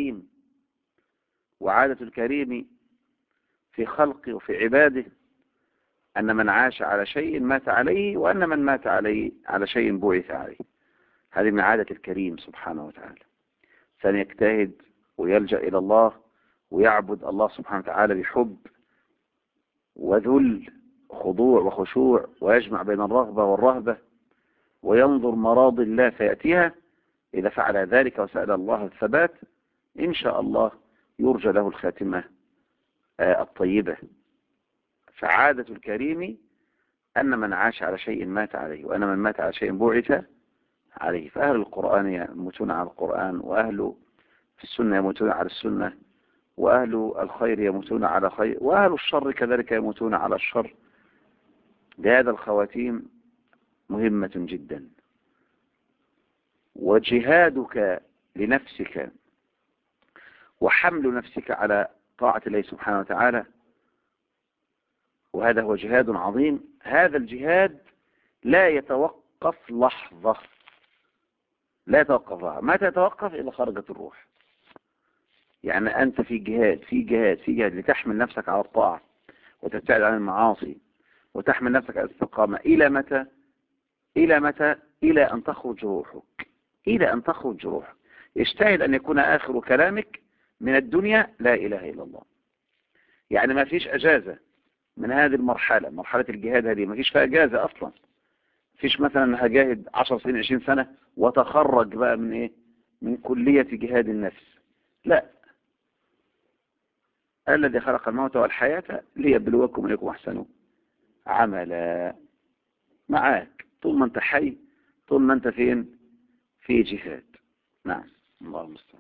الكريم في خلقه وفي عباده أن من عاش على شيء مات عليه، وأن من مات على شيء بعث عليه. هذه من عادة الكريم سبحانه وتعالى. سنجتهد ويلجأ إلى الله ويعبد الله سبحانه وتعالى بحب وذل، خضوع وخشوع، ويجمع بين الرغبة والرهبة، وينظر مراضي الله فيأتيها. إذا فعل ذلك وسأل الله الثبات إن شاء الله يرجى له الخاتمة الطيبة. فعادة الكريم أن من عاش على شيء مات عليه، وأن من مات على شيء بعث عليه. فأهل القرآن يموتون على القرآن، وأهل السنة يموتون على السنة، وأهل الخير يموتون على خير، وأهل الشر كذلك يموتون على الشر. لهذا الخواتيم مهمة جدا. وجهادك لنفسك وحمل نفسك على طاعة الله سبحانه وتعالى، وهذا هو جهاد عظيم. هذا الجهاد لا يتوقف لحظة، لا يتوقف لحظة. ما تتوقف إلا خرجت الروح. يعني أنت في جهاد لتحمل نفسك على الطاعة وتبتعد عن المعاصي وتحمل نفسك على الاستقامة. إلى متى؟ إلى أن تخرج روحك. اجتهد أن يكون آخر كلامك من الدنيا لا إله إلا الله. يعني ما فيش أجازة من هذه مرحلة الجهاد. هذه ما فيش فيها أجازة أصلا. فيش مثلا هجاهد 10 سنين 20 سنة وتخرج بقى من إيه؟ من كلية جهاد النفس. لا، الذي خلق الموت والحياة ليبلوكم أيكم أحسن عملا. معاك طول ما أنت حي، طول ما أنت فين؟ في جهاد. نعم، الله المستعان.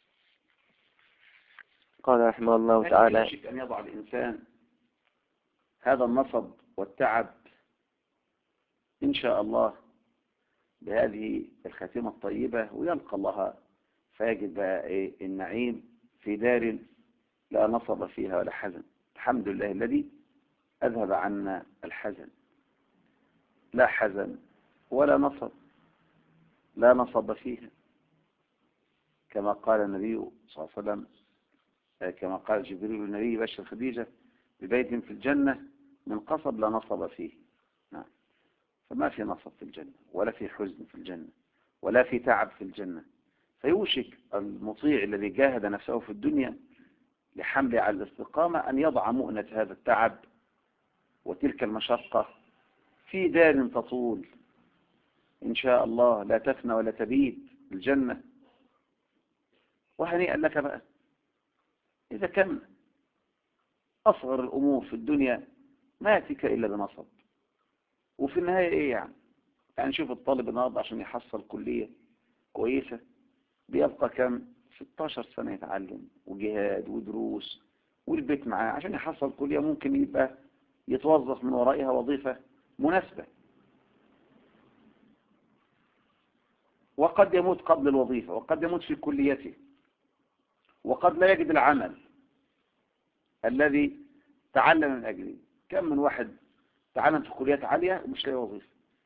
قال رحمه الله تعالى: يجب أن يضع الإنسان هذا النصب والتعب إن شاء الله بهذه الخاتمة الطيبة، ويلقى الله فيجد بقى إيه؟ النعيم في دار لا نصب فيها ولا حزن. الحمد لله الذي أذهب عنا الحزن. لا حزن ولا نصب، لا نصب فيها، كما قال النبي صلى الله عليه وسلم، كما قال جبريل النبي بشر خديجة ببيت في الجنة من قصب لا نصب فيه. نعم. فما في نصب في الجنة، ولا في حزن في الجنة، ولا في تعب في الجنة. فيوشك المطيع الذي جاهد نفسه في الدنيا لحمله على الاستقامة أن يضع مؤنة هذا التعب وتلك المشقة في دار تطول إن شاء الله لا تفنى ولا تبيد، الجنة. وهنيئا لك بقى إذا كان أصغر الأمور في الدنيا ما يأتيك إلا بنصب. وفي النهاية إيه يعني شوف الطالب النهارده عشان يحصل كلية كويسة بيبقى كم 16 سنة يتعلم وجهاد ودروس والبيت معاه عشان يحصل كلية ممكن يبقى يتوظف من ورائها وظيفة مناسبة، وقد يموت قبل الوظيفة، وقد يموت في كليته، وقد لا يجد العمل الذي تعلم من أجله. كم من واحد تعلم في كليات عالية ومش لاقي وظيفة.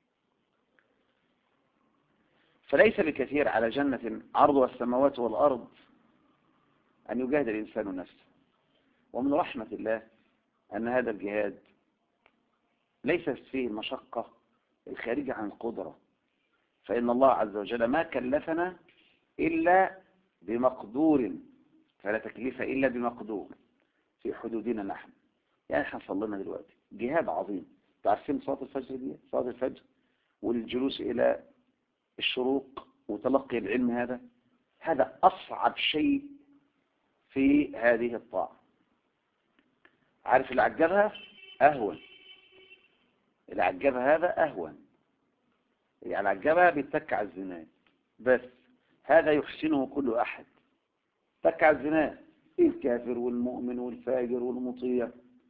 فليس بكثير على جنة عرضها السماوات والأرض أن يجاهد الإنسان نفسه. ومن رحمة الله أن هذا الجهاد ليس فيه المشقة الخارجة عن القدرة، فإن الله عز وجل ما كلفنا إلا بمقدور، فلا تكليف إلا بمقدور في حدودنا نحن. يعني احنا صلينا دلوقتي جهاد عظيم، تعرفين صلاة الفجر دي، صلاة الفجر والجلوس إلى الشروق وتلقي العلم، هذا أصعب شيء في هذه الطاعة. عارف اللي عجبها أهون، اللي عجبها هذا أهون، اللي عجبها بيتك على الزناد بس، هذا يحسنه كل أحد. تك على الزناد الكافر والمؤمن والفاجر والمطيع،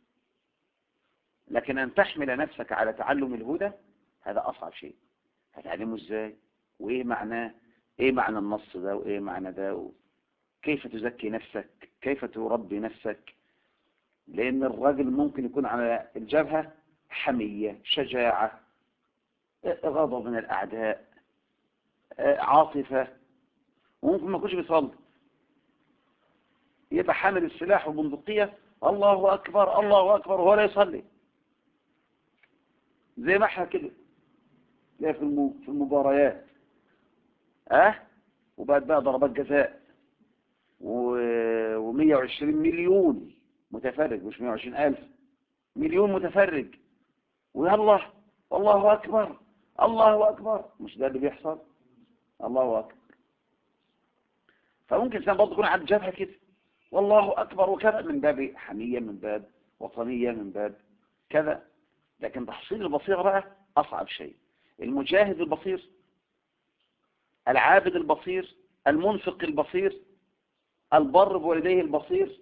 لكن أن تحمل نفسك على تعلم الهدى هذا أصعب شيء. هتعلمه إزاي وإيه معناه، إيه معنى النص ده وإيه معنى ده، كيف تزكي نفسك، كيف تربي نفسك. لأن الرجل ممكن يكون على الجبهة حمية، شجاعة، غضب من الأعداء، عاطفة، وممكن ما يكونش بيصلي، يبقى حامل السلاح والبندقية الله أكبر الله أكبر وهو لا يصلي. زي ما احنا كده في المباريات وبعد بقى ضربات جزاء و120 مليون متفرج، مش 120,000 مليون متفرج، ويلا الله أكبر الله أكبر. مش ده اللي بيحصل؟ الله أكبر. فممكن الإنسان برضه يكون على الجبهة كده والله أكبر وكذا، من باب حمية، من باب وطنية، من باب كذا. لكن تحصيل البصيرة بقى أصعب شيء. المجاهد البصير، العابد البصير، المنفق البصير، البر بوالديه البصير،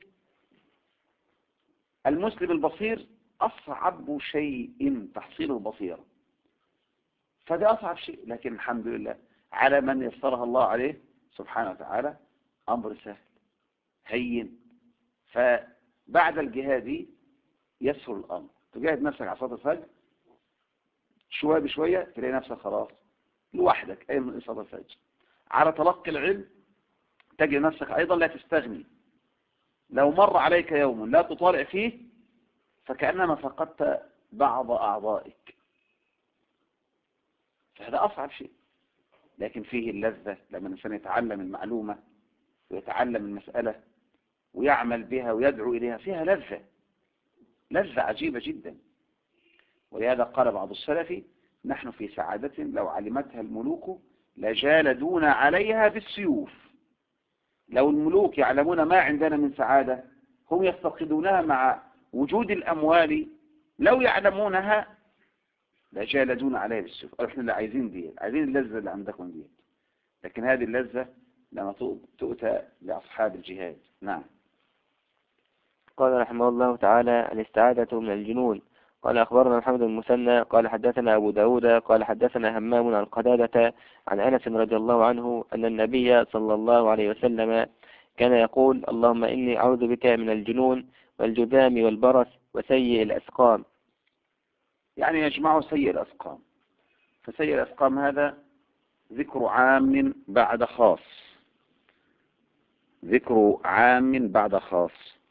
المسلم البصير، أصعب شيء تحصيل البصيرة. فده أصعب شيء، لكن الحمد لله على من يسرها الله عليه سبحانه وتعالى أمر سهل هين. فبعد الجهاد يسهل الأمر. تجاهد نفسك على صلاة الفجر شوية بشوية تلاقي نفسك خلاص لوحدك أي من صلاة الفجر. على تلقي العلم تجد نفسك أيضا لا تستغني. لو مر عليك يوم لا تطالع فيه فكأنما فقدت بعض أعضائك، فهذا أصعب شيء. لكن فيه اللذة لما الإنسان يتعلم المعلومة ويتعلم المسألة ويعمل بها ويدعو إليها، فيها لذة عجيبة جدا. ولهذا قال بعض السلف: نحن في سعادة لو علمتها الملوك لجالدون عليها بالسيوف. لو الملوك يعلمون ما عندنا من سعادة هم يفتقدونها مع وجود الأموال، لو يعلمونها لجالدون عليها بالسيوف. احنا اللي عايزين دي، عايزين اللذة اللي عندكم دي، لكن هذه اللذة لما تؤتى لأصحاب الجهاد. نعم. قال رحمه الله تعالى: الاستعادة من الجنون. قال أخبرنا محمد بن المثنى قال حدثنا أبو داود قال حدثنا همام عن قتادة عن أنس رضي الله عنه أن النبي صلى الله عليه وسلم كان يقول: اللهم إني أعوذ بك من الجنون والجذام والبرص وسيء الأسقام. يعني يجمع سيء الأسقام. فسيء الأسقام هذا ذكر عام بعد خاص، ذكر عام بعد خاص.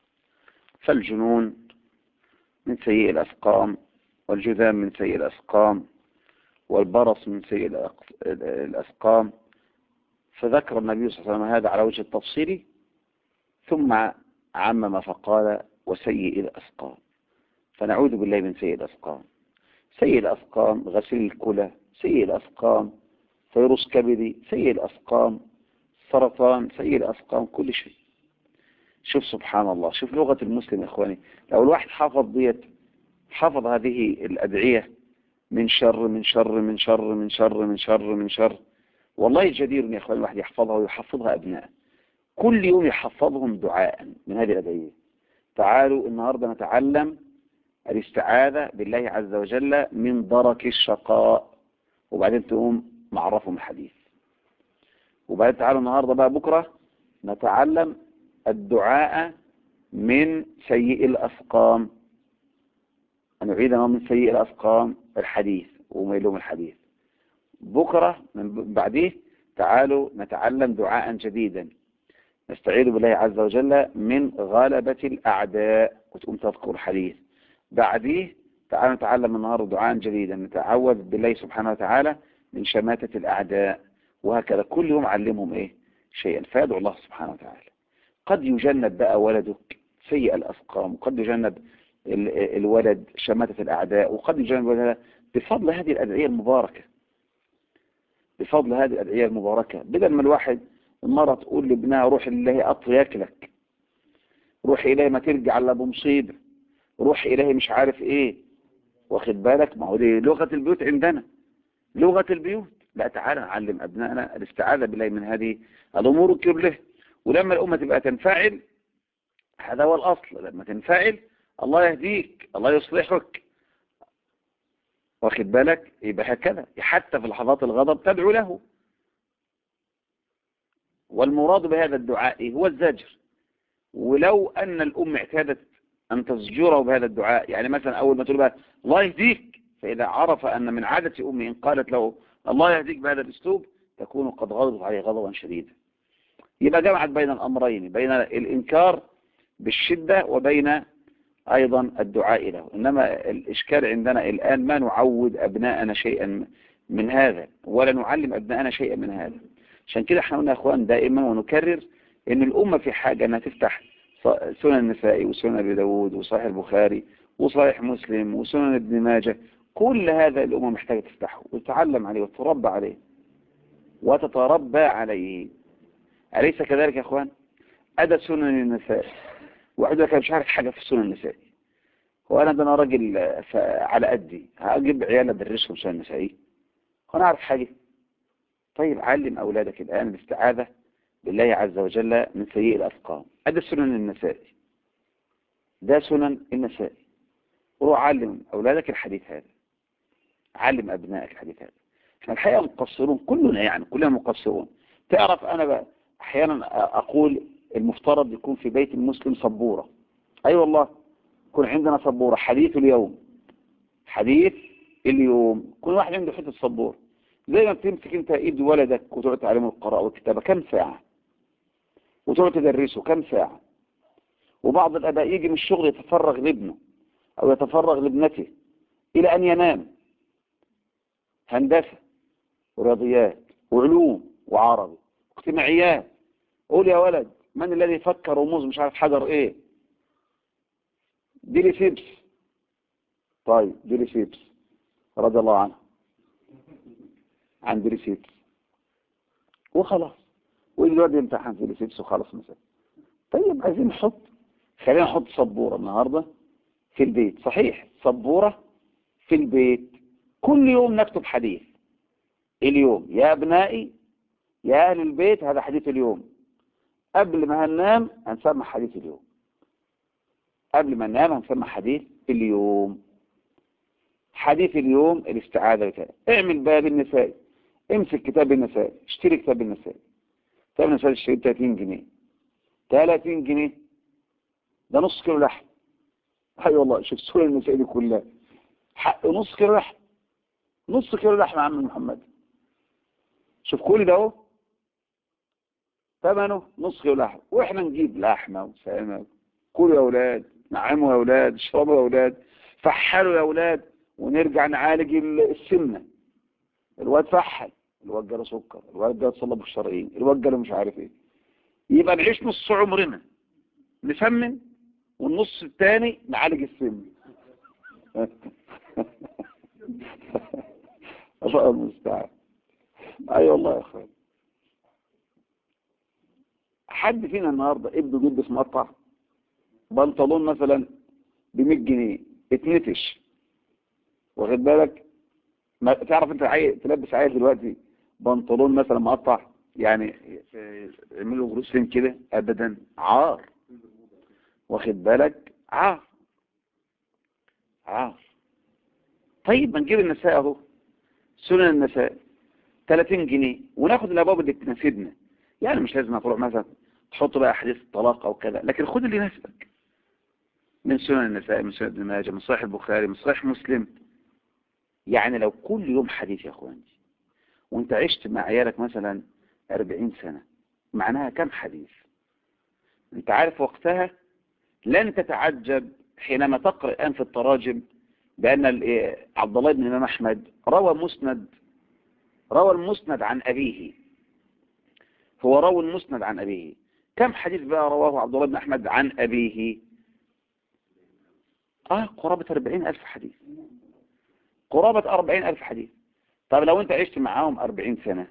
فالجنون من سيء الأسقام، والجذام من سيء الأسقام، والبرص من سيء الأسقام. فذكر النبي صلى الله عليه وسلم هذا على وجه التفصيل، ثم عمم فقال وسيء الأسقام. فنعوذ بالله من سيء الأسقام. سيء الأسقام غسيل الكلى، سيء الأسقام فيروس كبدي، سيء الأسقام سرطان، سيء الأسقام كل شيء. شوف سبحان الله، شوف لغة المسلم يا إخواني. لو الواحد حفظ هذه الأدعية من شر من شر من شر من شر من شر من شر، والله جدير يا إخواني الواحد يحفظها ويحفظها أبناء، كل يوم يحفظهم دعاء من هذه الأدعية. تعالوا النهاردة نتعلم الاستعاذة بالله عز وجل من درك الشقاء، وبعدين تقوم معرفهم الحديث. وبعدين تعالوا النهاردة بقى بكرة نتعلم الدعاء من سيء الأسقام. نعيد من سيء الأسقام الحديث وميلهم الحديث. بكرة من بعديه تعالوا نتعلم دعاء جديدا نستعيذ بالله عز وجل من غلبة الأعداء، وتقوم تذكر الحديث. بعديه تعالوا نتعلم النهارده دعاء جديدا نتعوذ بالله سبحانه وتعالى من شماتة الأعداء، وهكذا كل يوم علمهم إيه شيئا. فيدعو الله سبحانه وتعالى. قد يجنب بقى ولدك سيء الأسقام، وقد يجنب الولد شماتة الأعداء، وقد يجنب ولد بفضل هذه الأدعية المباركة، بفضل هذه الأدعية المباركة. بدل ما الواحد المرة تقول لابنها روح إلهي أطر ياكلك، روح إلهي ما ترجع إلا بمصيبة، روح إلهي مش عارف إيه، واخد بالك؟ ما هو دي لغة البيوت عندنا، لغة البيوت. لا، تعالى نعلم أبنائنا الاستعاذة بالله من هذه الأمور كلها. ولما الأمة تبقى تنفعل، هذا هو الأصل، لما تنفعل الله يهديك، الله يصلحك، واخد بالك؟ يبقى هكذا حتى في لحظات الغضب تدعو له. والمراد بهذا الدعاء هو الزجر. ولو أن الأم اعتادت أن تزجره بهذا الدعاء، يعني مثلا أول ما تقول بها الله يهديك، فإذا عرف أن من عادة أمه إن قالت له الله يهديك بهذا الأسلوب تكون قد غضبت عليه غضبا شديدا. يبقى جمعت بين الأمرين، بين الإنكار بالشدة وبين أيضا الدعاء له. إنما الإشكال عندنا الآن ما نعود أبناءنا شيئا من هذا، ولا نعلم أبناءنا شيئا من هذا. عشان كده احنا قلنا يا أخوان دائما ونكرر إن الأمة في حاجة أنها تفتح سنن النسائي وسنن أبي داود وصحيح البخاري وصحيح مسلم وسنن ابن ماجه. كل هذا الأمة محتاجة تفتحه وتتعلم عليه وتتربى عليه وتتربى عليه. أليس كذلك يا أخوان؟ أدى سنن النسائي، واحد لك مش عارف حاجة في السنن النسائي، وأنا ده أنا راجل على قدي هجيب عيال أدرسهم سنن النسائي وأنا أعرف حاجة؟ طيب علم أولادك الآن الاستعاذة بالله عز وجل من سيء الأسقام. أدى سنن النسائي، ده سنن النسائي، وروح علم أولادك الحديث هذا، علم أبنائك الحديث هذا. احنا الحقيقة مقصرون كلنا، يعني كلنا مقصرون. تعرف أنا بقى أحيانا أقول المفترض يكون في بيت المسلم سبورة. أي والله يكون عندنا سبورة حديث اليوم، حديث اليوم، كل واحد عنده حتة سبورة. زي ما بتمسك انت ايد ولدك وتقعد تعلمه القراءة والكتابة كم ساعة، وتقعد تدرسه كم ساعة. وبعض الآباء يجي من الشغل يتفرغ لابنه أو يتفرغ لابنته إلى أن ينام. هندسة ورياضيات وعلوم وعربي واجتماعيات. قول يا ولد من الذي فكر رموز مش عارف حجر ايه؟ ديلي سيبس. طيب ديلي سيبس رضي الله عنه، عن ديلي سيبس وخلاص، والواد يمتحن ديلي سيبس وخلاص مثلا. طيب عايزين خلينا نحط سبورة النهاردة في البيت. صحيح، سبورة في البيت كل يوم نكتب حديث اليوم. يا أبنائي يا أهل البيت هذا حديث اليوم، قبل ما هننام هنسمع حديث اليوم، قبل ما ننام هنسمع حديث اليوم. حديث اليوم الاستعاذة بتاعي. اعمل باب النسائي، امسك كتاب النسائي، اشتري كتاب النسائي. كتاب النسائي اشتري 30 جنيه، 30 جنيه ده نص كيلو لحم. اي والله شوف سورة النسائي دي كلها حق نص كيلو لحم، نص كيلو لحم يا عم محمد. شوف كل ده اهو ثمنه نص كيلو لحم، واحنا نجيب لحمه وسمك. كلوا يا اولاد، نعموا يا اولاد، اشربوا يا اولاد، فحلوا يا اولاد، ونرجع نعالج السمنه. الواد فحل، الواد جاله سكر، الواد جاله تصلب الشرايين، الواد جاله مش عارف ايه. يبقى نعيش نص عمرنا نسمن، والنص الثاني نعالج السمنه. الله المستعان. اي والله يا اخوان. حد فينا النهارده ابنه بيلبس مقطع بنطلون مثلا ب 100 جنيه اتنتش، واخد بالك؟ ما تعرف انت تلبس عيل دلوقتي بنطلون مثلا مقطع يعني يعملوا جروسين كده؟ ابدا، عار، واخد بالك؟ عار عار. طيب ما نجيب النساء اهو، سنن النساء 30 جنيه وناخد الابواب اللي تناسبنا. يعني مش لازم تروح مثلا تحط بقى حديث الطلاق او كذا، لكن خد اللي يناسبك من سنن النساء، من سنن ابن ماجه، من صحيح البخاري، من صحيح مسلم. يعني لو كل يوم حديث يا اخواني، وانت عشت مع عيالك مثلا 40 سنة، معناها كم حديث؟ انت عارف وقتها لن تتعجب حينما تقرأ الآن في التراجم بأن عبد الله بن الإمام أحمد روى المسند عن أبيه. هو روى المسند عن أبيه. كم حديث بقى رواه عبد الله بن أحمد عن أبيه؟ قرابة 40,000 حديث، قرابة 40,000 حديث. طب لو انت عشت معاهم 40 سنة،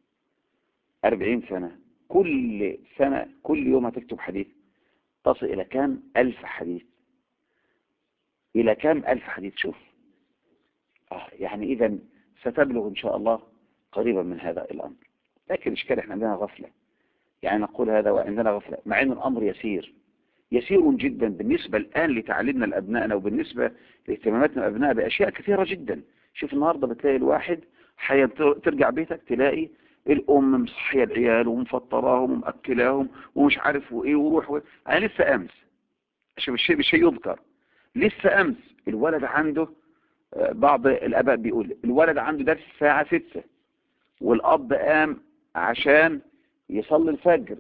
40 سنة، كل سنة كل يوم هتكتب حديث، تصل إلى كام 1000 حديث؟ إلى كام 1000 حديث؟ شوف. يعني إذا ستبلغ إن شاء الله قريبا من هذا الأمر. لكن الإشكال إحنا عندنا غفلة، يعني نقول هذا وعندنا غفلة، مع أن الأمر يسير جدا بالنسبة الآن لتعليمنا لأبنائنا، وبالنسبة لاهتماماتنا الأبناء بأشياء كثيرة جدا. شوف النهاردة بتلاقي الواحد ترجع بيتك تلاقي الأم مصحية العيال ومفطراهم ومأكلاهم ومش عارف وإيه وروح أنا لسه أمس، عشان بالشيء يذكر، لسه أمس الولد عنده، بعض الآباء بيقول الولد عنده درس الساعة 6، والأب قام عشان يصلي الفجر،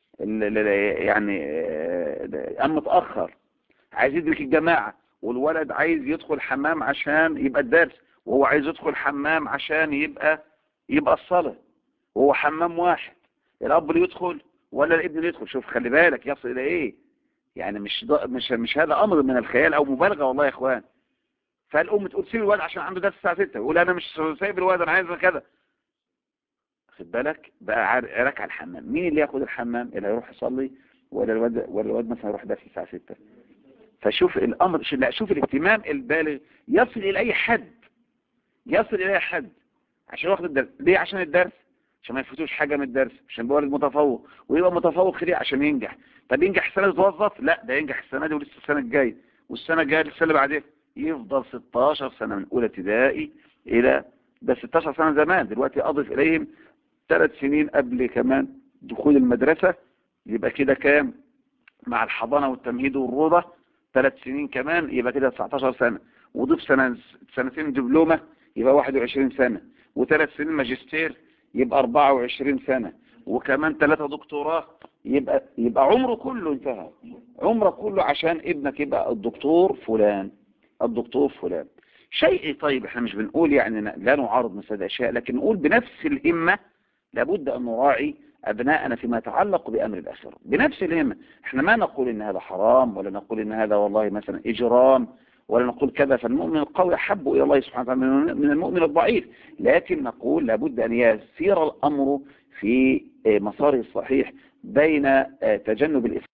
يعني قام متأخر عايز يدرك الجماعة، والولد عايز يدخل حمام عشان يبقى الدرس، وهو عايز يدخل حمام عشان يبقى الصلاة، وهو حمام واحد. الأب اللي يدخل ولا الابن اللي يدخل؟ شوف خلي بالك يصل إلى إيه. يعني مش هذا أمر من الخيال أو مبالغة والله يا إخوان. فالأم تقول سيب الولد عشان عنده درس الساعة 6، يقول أنا مش سايب الولد أنا عايز كذا. خد بالك بقى، راكع الحمام، مين اللي ياخد الحمام؟ اللي هيروح يصلي ولا الواد مثلا يروح درس الساعة 6؟ فشوف الأمر، شوف الاهتمام البالغ يصل إلى أي حد، يصل إلى أي حد عشان واخد الدرس. ليه؟ عشان الدرس، عشان ما يفوتوش حاجة من الدرس، عشان يبقى ولد متفوق، ويبقى متفوق ليه؟ عشان ينجح. طب ينجح السنة دي يتوظف؟ لا، ده ينجح السنة دي ولسه السنة الجاية، والسنة الجاية السنة اللي بعدها، يفضل 16 سنة من أولى ابتدائي إلى، ده 16 سنة زمان، دلوقتي أضف إليهم 3 سنين قبل كمان دخول المدرسة، يبقى كده كام مع الحضانة والتمهيد والروضة؟ 3 سنين كمان، يبقى كده 19 سنة، وضيف سنتين دبلومة يبقى 21 سنة، و3 سنين ماجستير يبقى 24 سنة، وكمان 3 دكتوراه، يبقى عمره كله انتهى، عمره كله عشان ابنك يبقى الدكتور فلان، الدكتور فلان. شيء طيب، احنا مش بنقول يعني لا نعارض مثل هذه الاشياء، لكن نقول بنفس الهمة لابد أن نراعي أبناءنا فيما يتعلق بأمر الآخرة بنفس الهمة. احنا ما نقول إن هذا حرام، ولا نقول إن هذا والله مثلا إجرام، ولا نقول كذا، فالمؤمن القوي أحب إلى الله سبحانه وتعالى من المؤمن الضعيف، لكن نقول لابد أن يسير الأمر في مساره الصحيح بين تجنب الإثم